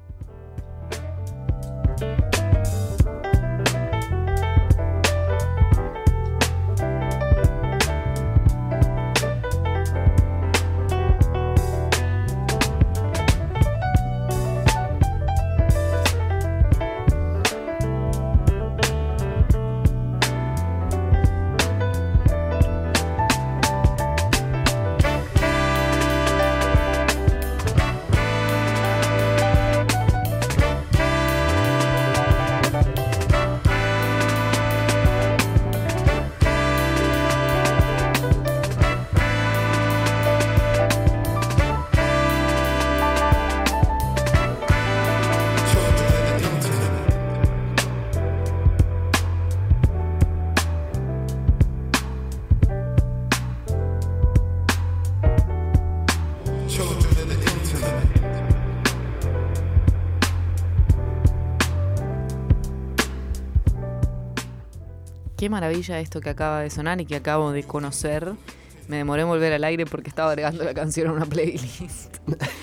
Qué maravilla esto que acaba de sonar y que acabo de conocer. Me demoré en volver al aire porque estaba agregando la canción a una playlist.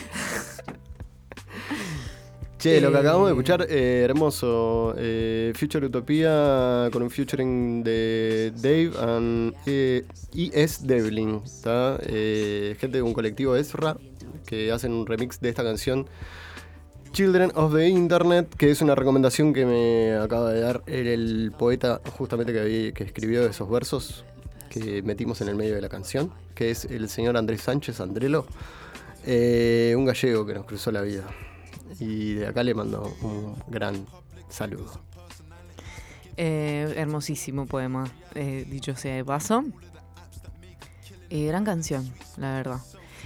Che, lo que acabamos de escuchar, hermoso. Future Utopía con un featuring de Dave and E.S. Devlin. Gente de un colectivo Ezra que hacen un remix de esta canción Children of the Internet, que es una recomendación que me acaba de dar el poeta justamente que escribió esos versos que metimos en el medio de la canción, que es el señor Andrés Sánchez Andrelo, un gallego que nos cruzó la vida. Y de acá le mando un gran saludo. Hermosísimo poema, dicho sea de paso. Gran canción, la verdad.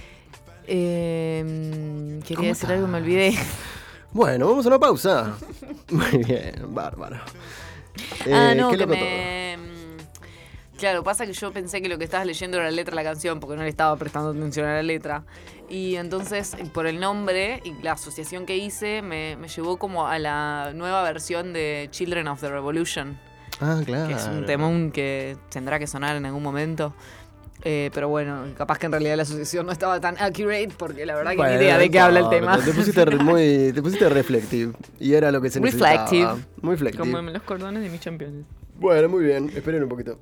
Quería decir algo, me olvidé. Bueno, vamos a una pausa. Muy bien, bárbaro. No, que claro, pasa que yo pensé que lo que estabas leyendo era la letra de la canción porque no le estaba prestando atención a la letra. Y entonces, por el nombre y la asociación que hice, me llevó como a la nueva versión de Children of the Revolution. Ah, claro. Que es un temón que tendrá que sonar en algún momento. Pero bueno, capaz que en realidad la asociación no estaba tan accurate porque la verdad que ni idea de qué habla el tema. Te pusiste reflective y era lo que se necesitaba. Muy reflective. Como en los cordones de mis campeones. Bueno, muy bien. Esperen un poquito.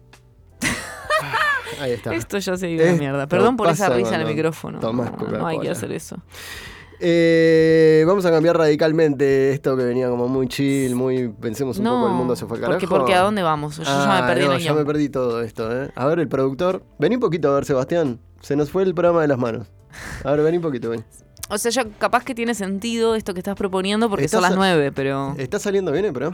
Ahí está. Esto ya se dio de mierda. Perdón por esa risa en el micrófono. No hay que hacer eso. Vamos a cambiar radicalmente esto que venía como muy chill, muy pensemos un poco, el mundo se fue al carajo. Porque ¿a dónde vamos? Yo ya me perdí el año. Ya me perdí todo esto, ¿eh? A ver, el productor. Vení un poquito a ver, Sebastián. Se nos fue el programa de las manos. A ver, vení un poquito, vení. O sea, ya capaz que tiene sentido esto que estás proponiendo porque son las 9, pero... ¿Está saliendo bien el programa?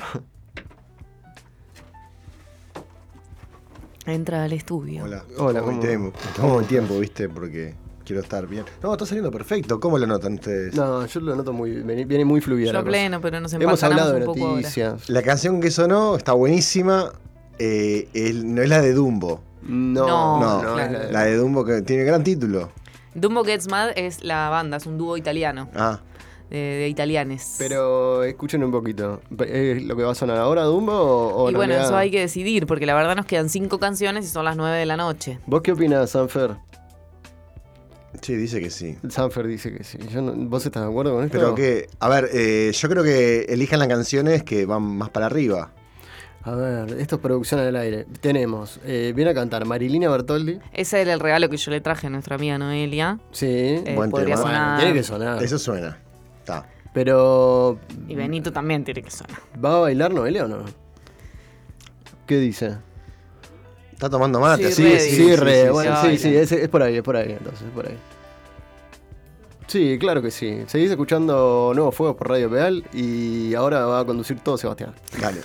Entra al estudio. Hola, ¿cómo estamos en tiempo, viste? Porque quiero estar bien. No, está saliendo perfecto. ¿Cómo lo notan ustedes? No, yo lo noto muy... Viene muy fluida. Yo pleno, pero nos hemos hablado de un poco noticias. ahora. La canción que sonó está buenísima. No es la de Dumbo. No, claro. La de Dumbo que tiene gran título. Dumbo Gets Mad es la banda, es un dúo italiano. De italianes. Pero escuchen un poquito. ¿Es lo que va a sonar ahora, Dumbo? O y bueno, realidad... eso hay que decidir, porque la verdad nos quedan 5 canciones y son las 9 de la noche. ¿Vos qué opinas, Sanfer? Sí, dice que sí. Sanfer dice que sí. ¿Vos estás de acuerdo con esto? Pero que, a ver, yo creo que elijan las canciones que van más para arriba. A ver, esto es producción al aire. Tenemos, viene a cantar Marilina Bertoldi. Ese era el regalo que yo le traje a nuestra amiga Noelia. Sí, buen podría tema. sonar. Tiene que sonar. Eso suena. Está. Pero... Y Benito también tiene que sonar. ¿Va a bailar Noelia o no? ¿Qué dice? Está tomando mate. Sí, bueno, sí, es por ahí, entonces, es por ahí. Sí, claro que sí. Seguís escuchando Nuevos Fuegos por Radio Pedal y ahora va a conducir todo Sebastián. Dale.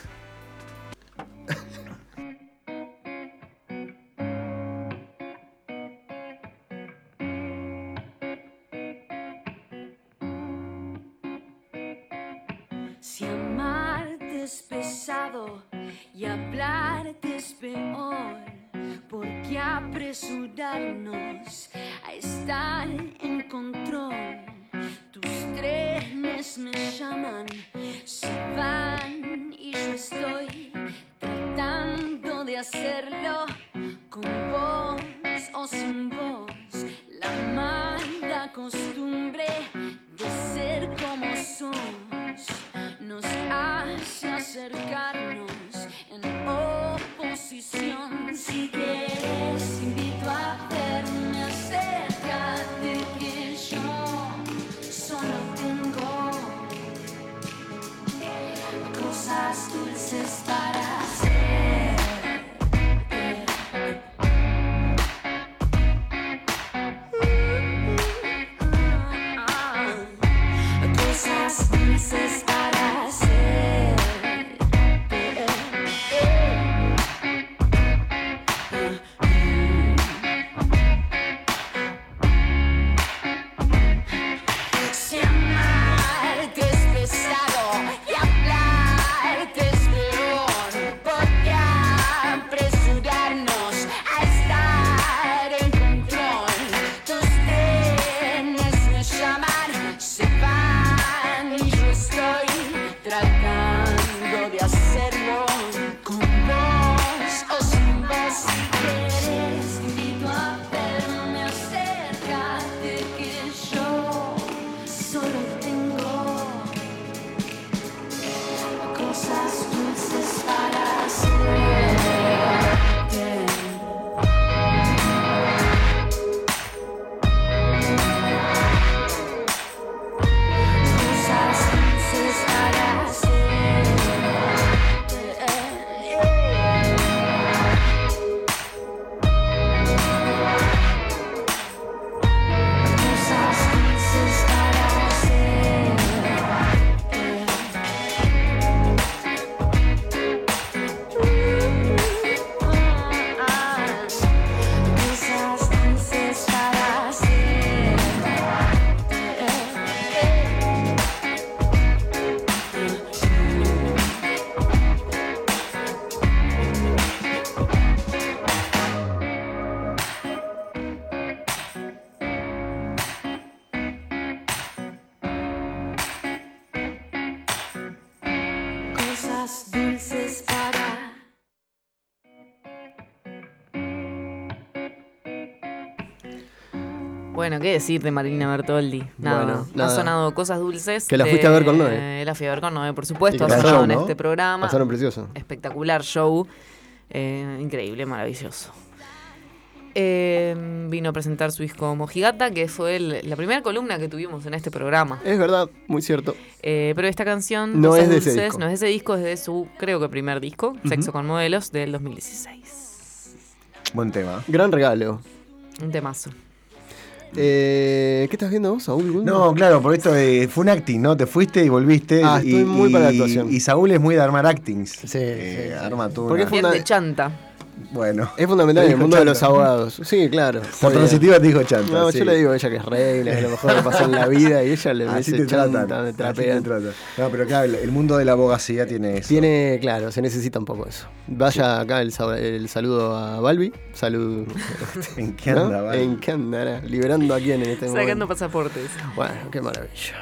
Si amarte es pesado y hablarte es peor, ¿por qué apresurarnos a estar en control? Tus trenes me llaman, se van y yo estoy tratando de hacerlo con vos o sin vos. La mala costumbre de ser como sos nos hace acercarnos en oposición. Si quieres, invito a verme, acércate que yo solo tengo cosas dulces para hacer. Cosas dulces para hacer. Si amarte es pesado y hablarte es peor, ¿por qué apresurarnos a estar en control? Tus trenes me llaman, se van y yo estoy tratando de hacerlo con vos o sin vos. Si quieres, invito a verme, acércate que yo solo tengo cosas dulces para cosas dulces para cosas dulces para cosas dulces para hacer. Cosas dulces para... Bueno, ¿qué decir de Marilina Bertoldi? Nada, Bueno, nada. ha sonado cosas dulces. Que la fuiste a ver con Noé. La fui a ver con Noé, por supuesto. Y que Ha pasaron, sonado en ¿no? este programa. Pasaron precioso. Espectacular show. Increíble, maravilloso. Vino a presentar su disco Mojigata, que fue la primera columna que tuvimos en este programa. Es verdad, muy cierto. Pero esta canción no es de Dulces, ese disco. No es de ese disco, es de su, creo que primer disco, Sexo con Modelos, del 2016. Buen tema. Gran regalo. Un temazo. ¿Qué estás viendo vos, Saúl? No, claro, por esto fue un acting, ¿no? Te fuiste y volviste. Estoy muy para la actuación. Y Saúl es muy de armar actings. Sí. Arma tú. Porque Bien de chanta. Bueno. Es fundamental en el mundo de los abogados. Sí, claro. Por transitiva te dijo chanta. No, sí. yo le digo a ella que es regla, que es lo mejor que pasa en la vida, y ella le Así dice te chanta, tratan. me trapean. No, pero claro, el mundo de la abogacía tiene eso. Claro, se necesita un poco eso. Vaya acá el saludo a Balbi. Salud. ¿En qué anda, ¿no? Balbi? ¿En qué andará? ¿Liberando a quién en este momento? Sacando pasaportes. Bueno, qué maravilla.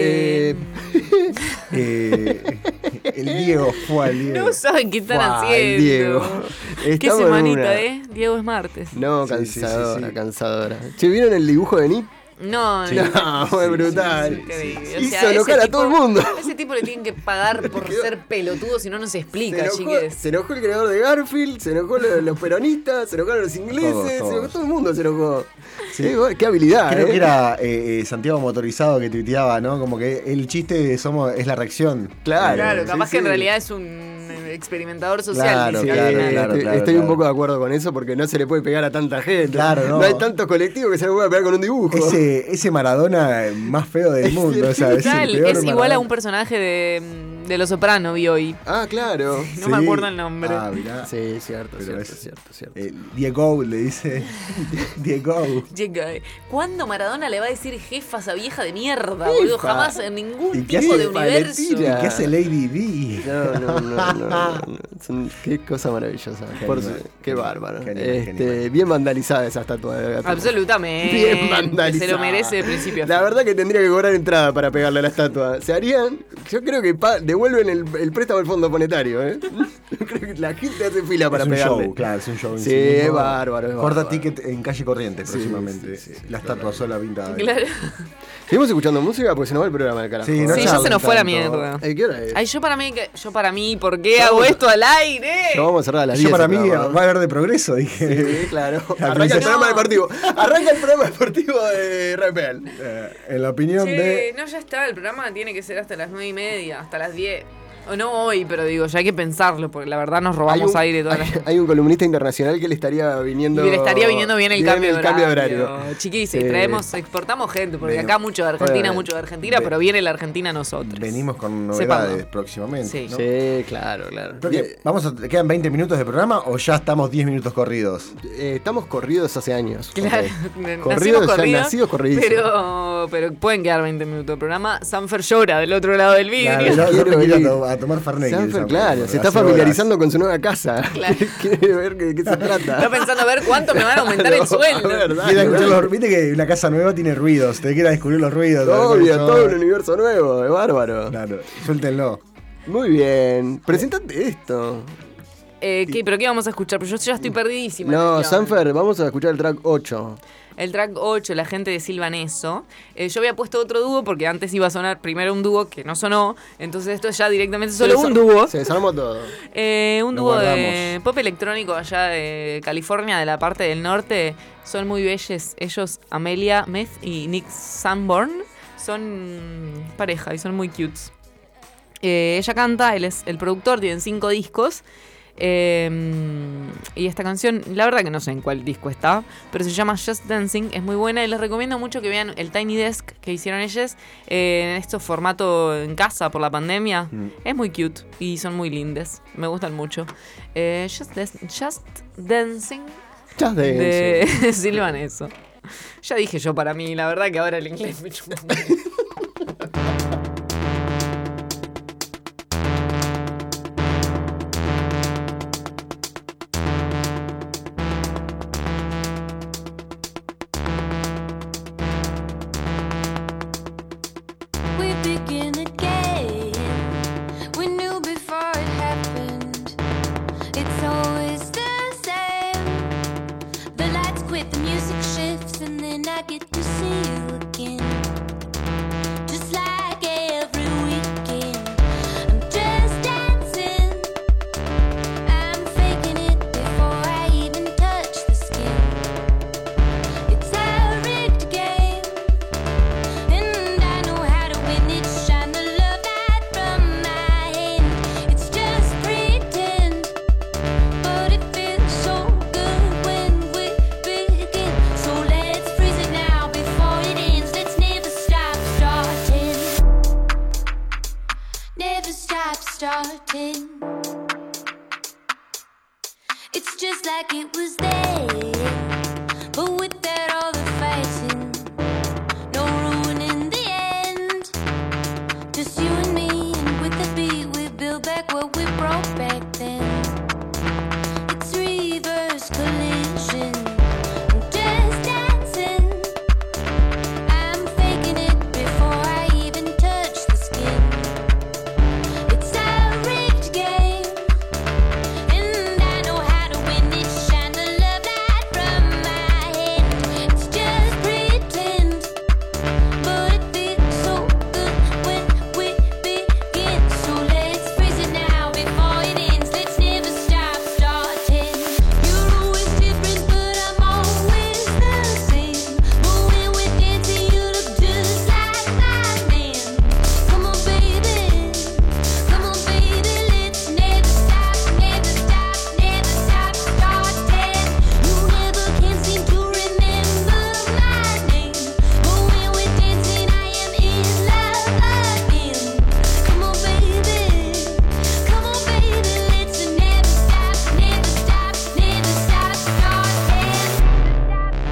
El Diego fue al Diego. No saben qué están haciendo. Diego. Qué Estamos semanita, en una... Diego es martes. No, cansadora, cansadora. Che, ¿vieron el dibujo de Nip? No, fue brutal. Increíble. Hizo enojar a todo el mundo. A ese tipo le tienen que pagar por ser pelotudo, si no, no se explica, chiques. Se enojó el creador de Garfield, se enojó los peronistas, se enojaron los ingleses, Todos. se enojó todo el mundo, se enojó. Sí. Qué habilidad, Creo que era Santiago Motorizado que tuiteaba, ¿no? Como que el chiste es la reacción. Claro, capaz que en realidad es un experimentador social. Claro, dice, estoy un poco de acuerdo con eso porque no se le puede pegar a tanta gente. Claro, no hay tantos colectivos que se le pueda pegar con un dibujo. Ese Maradona más feo del mundo. O sea, es igual a un personaje de Los Soprano, vi hoy. Ah, claro. No me acuerdo el nombre. Ah, mirá. Sí, cierto. Diego le dice. Diego. ¿Cuándo Maradona le va a decir jefa a esa vieja de mierda, boludo? Jamás en ningún tipo hace de universo. ¿Y qué hace Lady D? No. Qué cosa maravillosa. Qué bárbaro. Qué bien vandalizada esa estatua de gato. Absolutamente. Bien vandalizada. Se lo merece de principio a fin. La verdad que tendría que cobrar entrada para pegarle a la estatua. Se harían. Yo creo que devuelven el préstamo al Fondo Monetario, ¿eh? Creo que la gente hace fila para pegarle. Show, claro, es un show. Sí, es bárbaro. Corta ticket en Calle Corrientes próximamente. Sí, la estatua sola pintada. Claro. ¿Seguimos escuchando música? Porque se nos va el programa de carajo. Sí, ya se nos fue la mierda. ¿Qué hora es? Ay, yo para mí, ¿por qué hago esto al aire? Lo vamos a cerrar a las 10. Yo para mí va a haber de progreso, dije. Sí, claro. Arranca el programa deportivo. Arranca el programa deportivo de Rebel. En la opinión de... No, ya está, el programa tiene que ser hasta las 9:30, hasta las 10. O no hoy, pero digo, ya hay que pensarlo, porque la verdad nos robamos aire toda hay un columnista internacional que le estaría viniendo... Y le estaría viniendo bien el cambio de horario. Chiquis, Sí. exportamos gente, porque acá mucho de Argentina, pero viene la Argentina a nosotros. Venimos con novedades próximamente. Sí, ¿no? sí, claro. ¿Quedan 20 minutos de programa o ya estamos 10 minutos corridos? Estamos corridos hace años. Claro, nacidos corridos. Pero pueden quedar 20 minutos de programa. Sanfer llora del otro lado del vidrio. Claro, a tomar Fernet. Sanfer, claro, se está familiarizando con su nueva casa. Claro. Quiere ver de qué se trata. Está pensando a ver cuánto me van a aumentar el sueldo. Viste que una casa nueva tiene ruidos, te queda descubrir los ruidos. Obvio, todo un universo nuevo, es bárbaro. Claro, suéltenlo. Muy bien, presentate esto. ¿Pero qué vamos a escuchar? Pero yo ya estoy perdidísima. No, Sanfer, vamos a escuchar el track 8. El track 8, la gente de Silvaneso. Yo había puesto otro dúo porque antes iba a sonar primero un dúo que no sonó. Entonces esto es ya directamente solo un dúo. Se desarmó todo. Un dúo de pop electrónico allá de California, de la parte del norte. Son muy bellos. Ellos, Amelia Meth y Nick Sanborn, son pareja y son muy cutes. Ella canta, él es el productor, tienen 5 discos. Y esta canción, la verdad que no sé en cuál disco está, pero se llama Just Dancing, es muy buena y les recomiendo mucho que vean el Tiny Desk que hicieron ellos en este formato en casa por la pandemia. Es muy cute y son muy lindas, me gustan mucho. Just Dancing de Silvaneso. Ya dije yo para mí, la verdad que ahora el inglés me chupa. It's just like it was there, but without all the fighting, no ruin in the end. Just you and me, and with the beat we build back what we broke back then. It's reverse collision. I'm just dancing. I'm faking it before I even touch the skin. It's a rigged game, and I know how to win it. Shine the love light from my head. It's just pretend, but it feels so good when we begin. So let's freeze it now before it ends. Let's never stop starting. You're always different, but I'm always the same. But when we're dancing, you look just like my man. Come on, baby. Come on, baby. Let's never stop, never stop, never stop starting. You never can seem to remember my name. But when we're dancing, I am in love again. Come on, baby. Come on, baby. Let's never stop, never stop, never stop starting.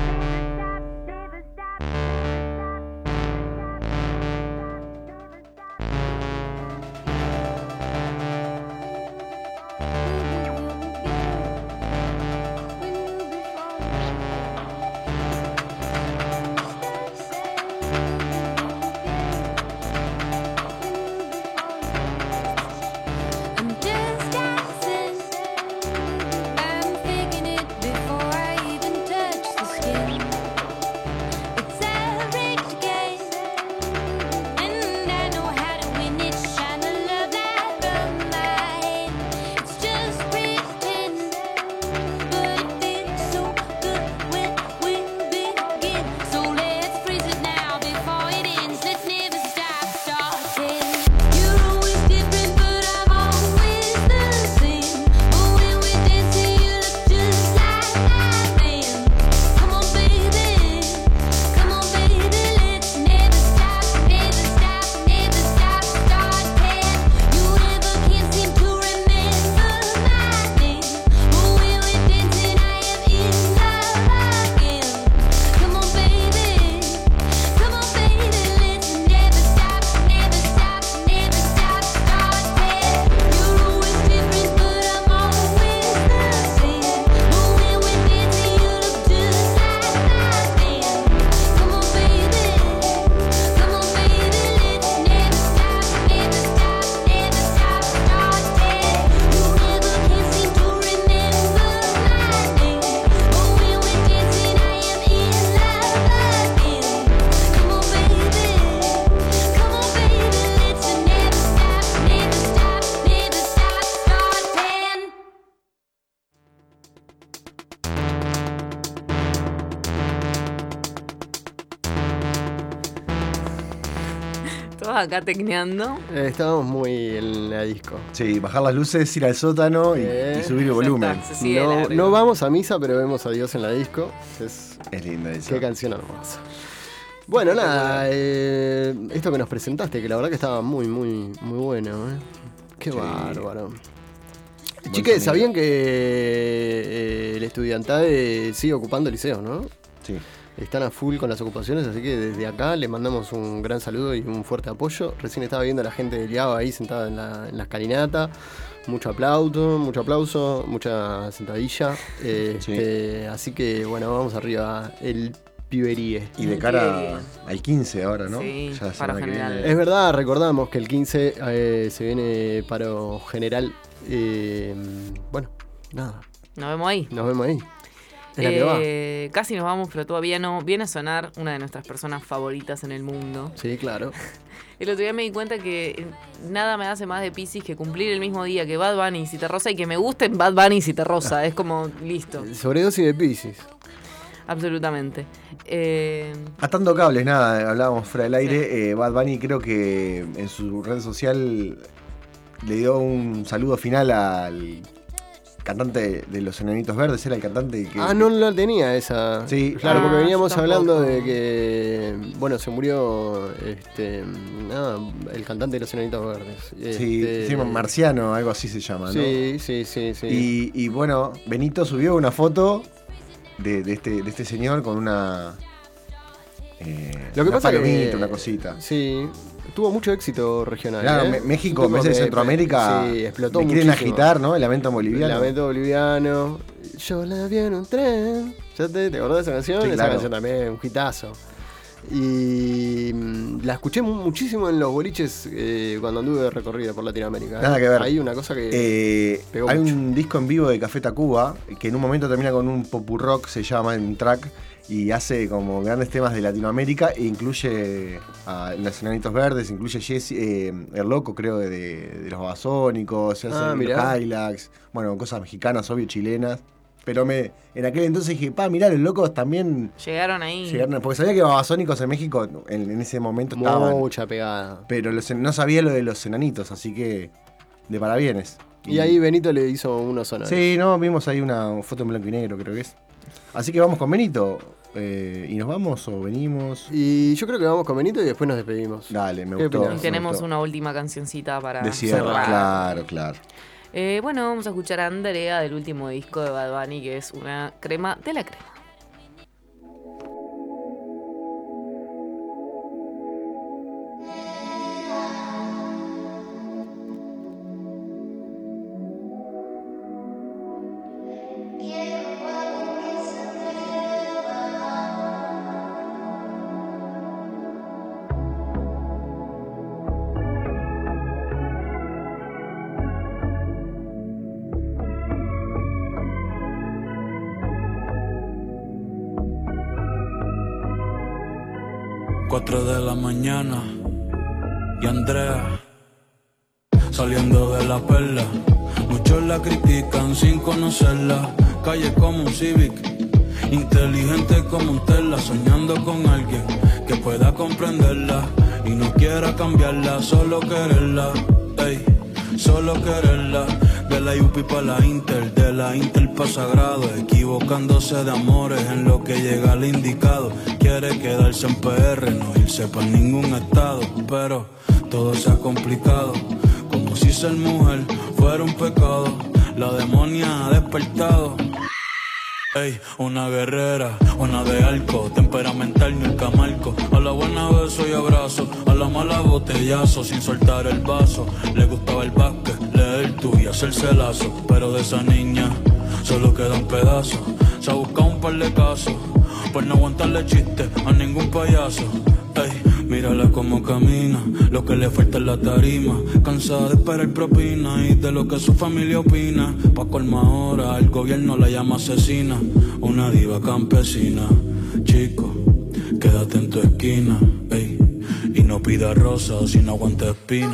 I'm just dancing. I'm faking it before I even touch the skin. It's a rigged game, and I know how to win it. Shine the love light from my head. It's just pretend, but it feels so good when we begin. So let's freeze it now before it ends. Let's never stop starting. You're always different, but I'm always the same. But when we're dancing, you look just like my man. Come on, baby. Come on, baby. Let's never stop, never stop, never stop starting. You never can seem to remember my name. But when we're dancing, I am in love again. Come on, baby. Come on, baby. Let's never stop, never stop, never stop starting. You're always different, but I'm always the same. But when we're dancing, you look just like my man. Come on, baby. Come on, baby. Let's never stop, never stop, never stop starting. You never can seem to remember my name. But when we're dancing, I am in love again. Come on, baby. Come on, baby. Let's never stop, never stop, never stop starting. Todos acá tecneando. Estábamos muy en la disco. Sí, bajar las luces, ir al sótano y subir el volumen. No vamos a misa, pero vemos a Dios en la disco. Es linda esa. Qué canción hermosa. Bueno, nada, esto que nos presentaste, que la verdad que estaba muy, muy, muy bueno. Qué bárbaro. Chiques, ¿sabían que el estudiantado sigue ocupando el liceo, no? Sí. Están a full con las ocupaciones, así que desde acá les mandamos un gran saludo y un fuerte apoyo. Recién estaba viendo a la gente del IABA ahí sentada en la escalinata. Mucho aplauso, mucha sentadilla. Así que bueno, vamos arriba, el piberíe. Y de cara al 15 ahora, ¿no? Sí, ya paro general. Es verdad, recordamos que el 15 se viene paro general. Bueno, nada. Nos vemos ahí. Nos vemos ahí. Es la que va. Casi nos vamos, pero todavía no. Viene a sonar una de nuestras personas favoritas en el mundo. Sí, claro. El otro día me di cuenta que nada me hace más de Piscis que cumplir el mismo día que Bad Bunny y Citarrosa, y que me gusten Bad Bunny y Citarrosa. Es como, listo. Sobredosis de Piscis. Absolutamente. Atando cables, nada, hablábamos fuera del aire. Bad Bunny creo que en su red social le dio un saludo final al cantante de Los Enanitos Verdes, era el cantante que... No la tenía esa. Sí. Claro, porque veníamos yo tampoco. hablando de que, bueno, se murió el cantante de Los Enanitos Verdes. Sí, Marciano, algo así se llama, ¿no? Sí. Y bueno, Benito subió una foto de este señor con una... Lo que pasa palomita, que una cosita. Sí, tuvo mucho éxito regional. Claro, México, en vez de Centroamérica, explotó me quieren muchísimo. agitar, ¿no? El lamento boliviano. El lamento boliviano. Yo la vi en un tren. ¿Te acordás de esa canción? Sí, Esa claro. canción también, un hitazo. Y la escuché muchísimo en los boliches cuando anduve de recorrida por Latinoamérica. Nada que ver. Hay una cosa que pegó hay mucho. un disco en vivo de Café Tacuba que en un momento termina con un pop rock, se llama en track, y hace como grandes temas de Latinoamérica e incluye a Los Enanitos Verdes, incluye El Loco, creo, de los Babasónicos, se hace mirá. los Highlights, bueno, cosas mexicanas, obvio, chilenas. Pero en aquel entonces dije, mirá, los locos también Llegaron ahí. porque sabía que Babasónicos en México en ese momento estaban. Mucha pegada. Pero no sabía lo de los enanitos, así que de parabienes. Y ahí Benito le hizo unos honores. Sí, no, vimos ahí una foto en blanco y negro, creo que es. Así que vamos con Benito. ¿Y nos vamos o venimos? Y yo creo que vamos con Benito y después nos despedimos. Dale, me ¿Qué gustó. opinás? Y tenemos una última cancioncita para de cierre, cerrar. claro. Bueno, vamos a escuchar a Andrea del último disco de Bad Bunny, que es una crema de la crema. De la mañana y Andrea saliendo de la perla. Muchos la critican sin conocerla. Calle como un Civic, inteligente como un Tesla, soñando con alguien que pueda comprenderla y no quiera cambiarla, solo quererla. Ey, solo quererla. De la UPI pa' la Inter, de la Inter pa' Sagrado, equivocándose de amores en lo que llega al indicado. Quiere quedarse en PR, no irse pa' ningún estado, pero todo se ha complicado, como si ser mujer fuera un pecado. La demonia ha despertado. Ey, una guerrera, una de arco, temperamental nunca marco. A la buena beso y abrazo, a la mala botellazo, sin soltar el vaso. Le gustaba el básquet, leer tú y hacerse lazo, pero de esa niña solo queda un pedazo. Se ha buscado un par de casos, por no aguantarle chiste a ningún payaso. Ey, mírala como camina, lo que le falta es la tarima. Cansada de esperar propina y de lo que su familia opina. Pa' colma ahora, el gobierno la llama asesina. Una diva campesina. Chico, quédate en tu esquina, ey, y no pida rosas si no aguanta espina.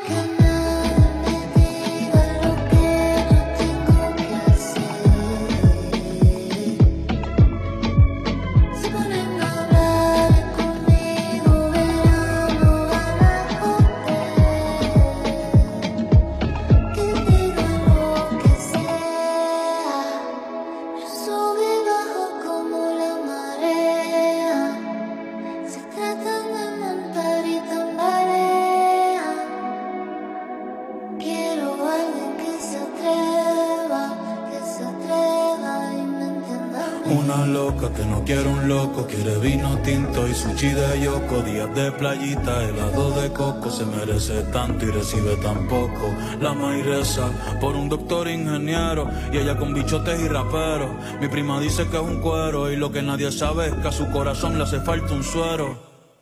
Que no quiere un loco, quiere vino tinto y sushi de yoko. Días de playita, helado de coco. Se merece tanto y recibe tan poco. La maíz reza por un doctor ingeniero y ella con bichotes y raperos. Mi prima dice que es un cuero y lo que nadie sabe es que a su corazón le hace falta un suero.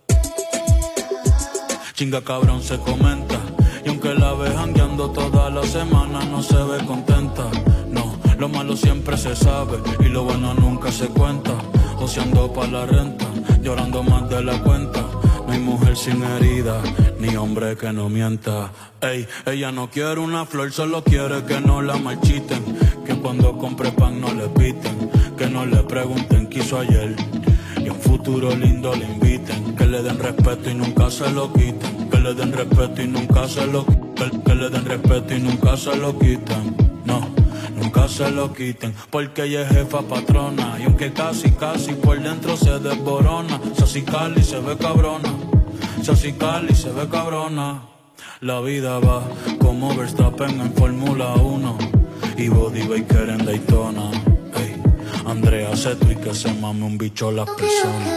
Chinga cabrón se comenta, y aunque la ve jangueando toda la semana no se ve contenta. No, lo malo siempre se sabe y lo bueno nunca se cuenta. Joseando pa' la renta, llorando más de la cuenta. No hay mujer sin herida, ni hombre que no mienta. Ey, ella no quiere una flor, solo quiere que no la marchiten. Que cuando compre pan no le piten, que no le pregunten qué hizo ayer. Y a un futuro lindo le inviten, que le den respeto y nunca se lo quiten. Que le den respeto y nunca se lo quiten. Que le den respeto y nunca se lo quiten. No, nunca nunca se lo quiten, porque ella es jefa patrona. Y aunque casi por dentro se desborona, Sassy Cali se ve cabrona, Sassy Cali se ve cabrona. La vida va como Verstappen en Fórmula 1 y Body Baker en Daytona. Ey, Andrea Seto y que se mame un bicho las personas.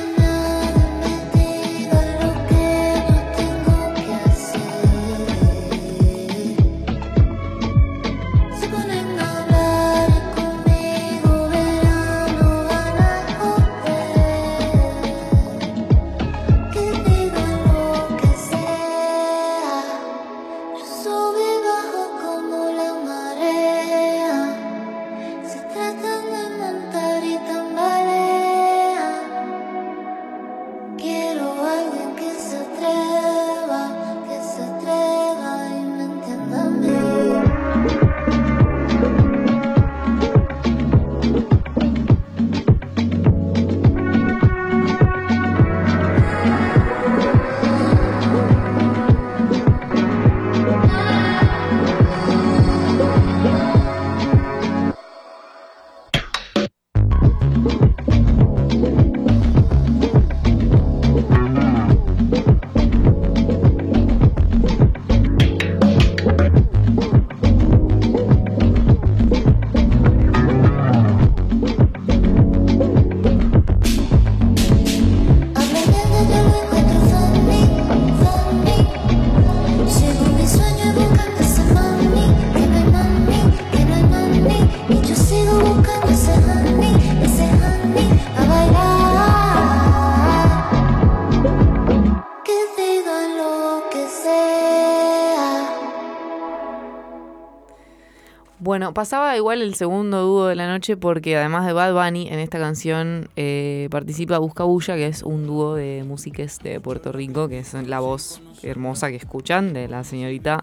Bueno, pasaba igual el segundo dúo de la noche porque además de Bad Bunny, en esta canción participa Buscabulla, que es un dúo de músicas de Puerto Rico, que es la voz hermosa que escuchan de la señorita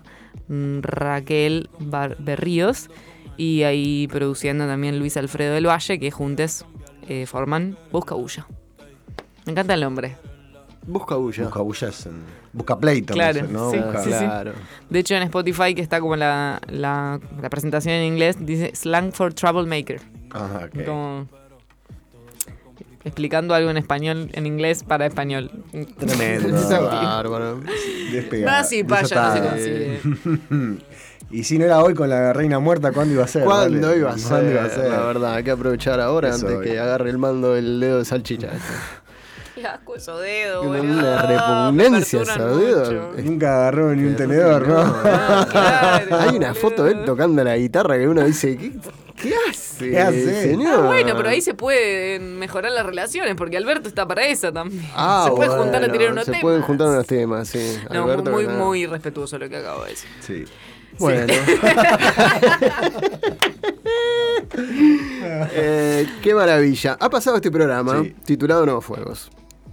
Raquel Berríos, y ahí produciendo también Luis Alfredo del Valle, que juntos forman Buscabulla. Me encanta el nombre. Buscabulla. Buscabulla es busca pleito, claro, ¿no? sí, Busca, sí, sí. claro. De hecho, en Spotify, que está como la presentación en inglés, dice Slang for Troublemaker. Ajá, ok. Como explicando algo en español, en inglés para español. Tremendo. Bárbaro. Despegado. Nazi Paya no se consigue. Y si no era hoy con la reina muerta, ¿cuándo iba a ser? ¿Cuándo iba a ser? ¿Cuándo iba a ser? La verdad, hay que aprovechar ahora Eso antes hoy. que agarre el mando el dedo de salchicha. Qué asco esos dedos, Tiene boludo. una repugnancia Me esos perturban dedos. mucho. Nunca agarró ni un tenedor, ¿no? Claro, Hay una foto de él tocando la guitarra que uno dice, ¿qué hace? ¿Qué hace? Señor? Ah, bueno, pero ahí se pueden mejorar las relaciones, porque Alberto está para eso también. Ah, se puede bueno, juntar a tirar unos se temas. pueden juntar unos temas, sí. No, Alberto, muy, nada. muy respetuoso lo que acabo de decir. Sí. Bueno. Qué maravilla. Ha pasado este programa titulado Nuevos Fuegos.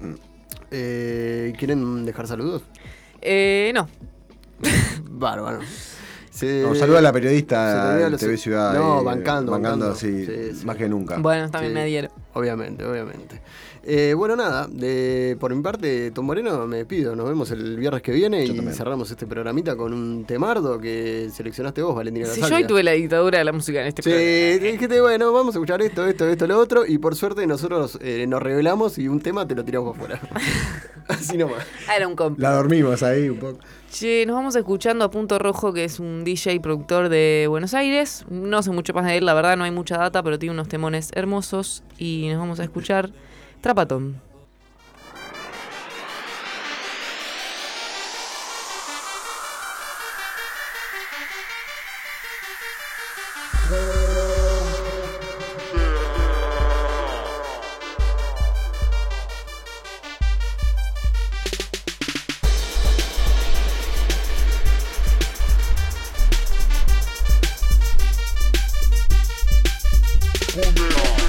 ¿Quieren dejar saludos? No. Bárbaro. No, saluda a la periodista se de TV Ciudad. No, bancando. Sí, más que nunca. Bueno, también me dieron. Obviamente. Bueno, nada, por mi parte, Tom Moreno, me despido. Nos vemos el viernes que viene y cerramos este programita con un temardo que seleccionaste vos, Valentina Si Lasalvia. yo hoy tuve la dictadura de la música en este programa. Sí, dijiste, bueno, vamos a escuchar esto, lo otro, y por suerte nosotros nos revelamos y un tema te lo tiramos afuera. Así nomás. Era un complot. La dormimos ahí un poco. Che, nos vamos escuchando a Punto Rojo, que es un DJ y productor de Buenos Aires. No sé mucho más de él, la verdad, no hay mucha data, pero tiene unos temones hermosos. Y nos vamos a escuchar Trapatón. Boom,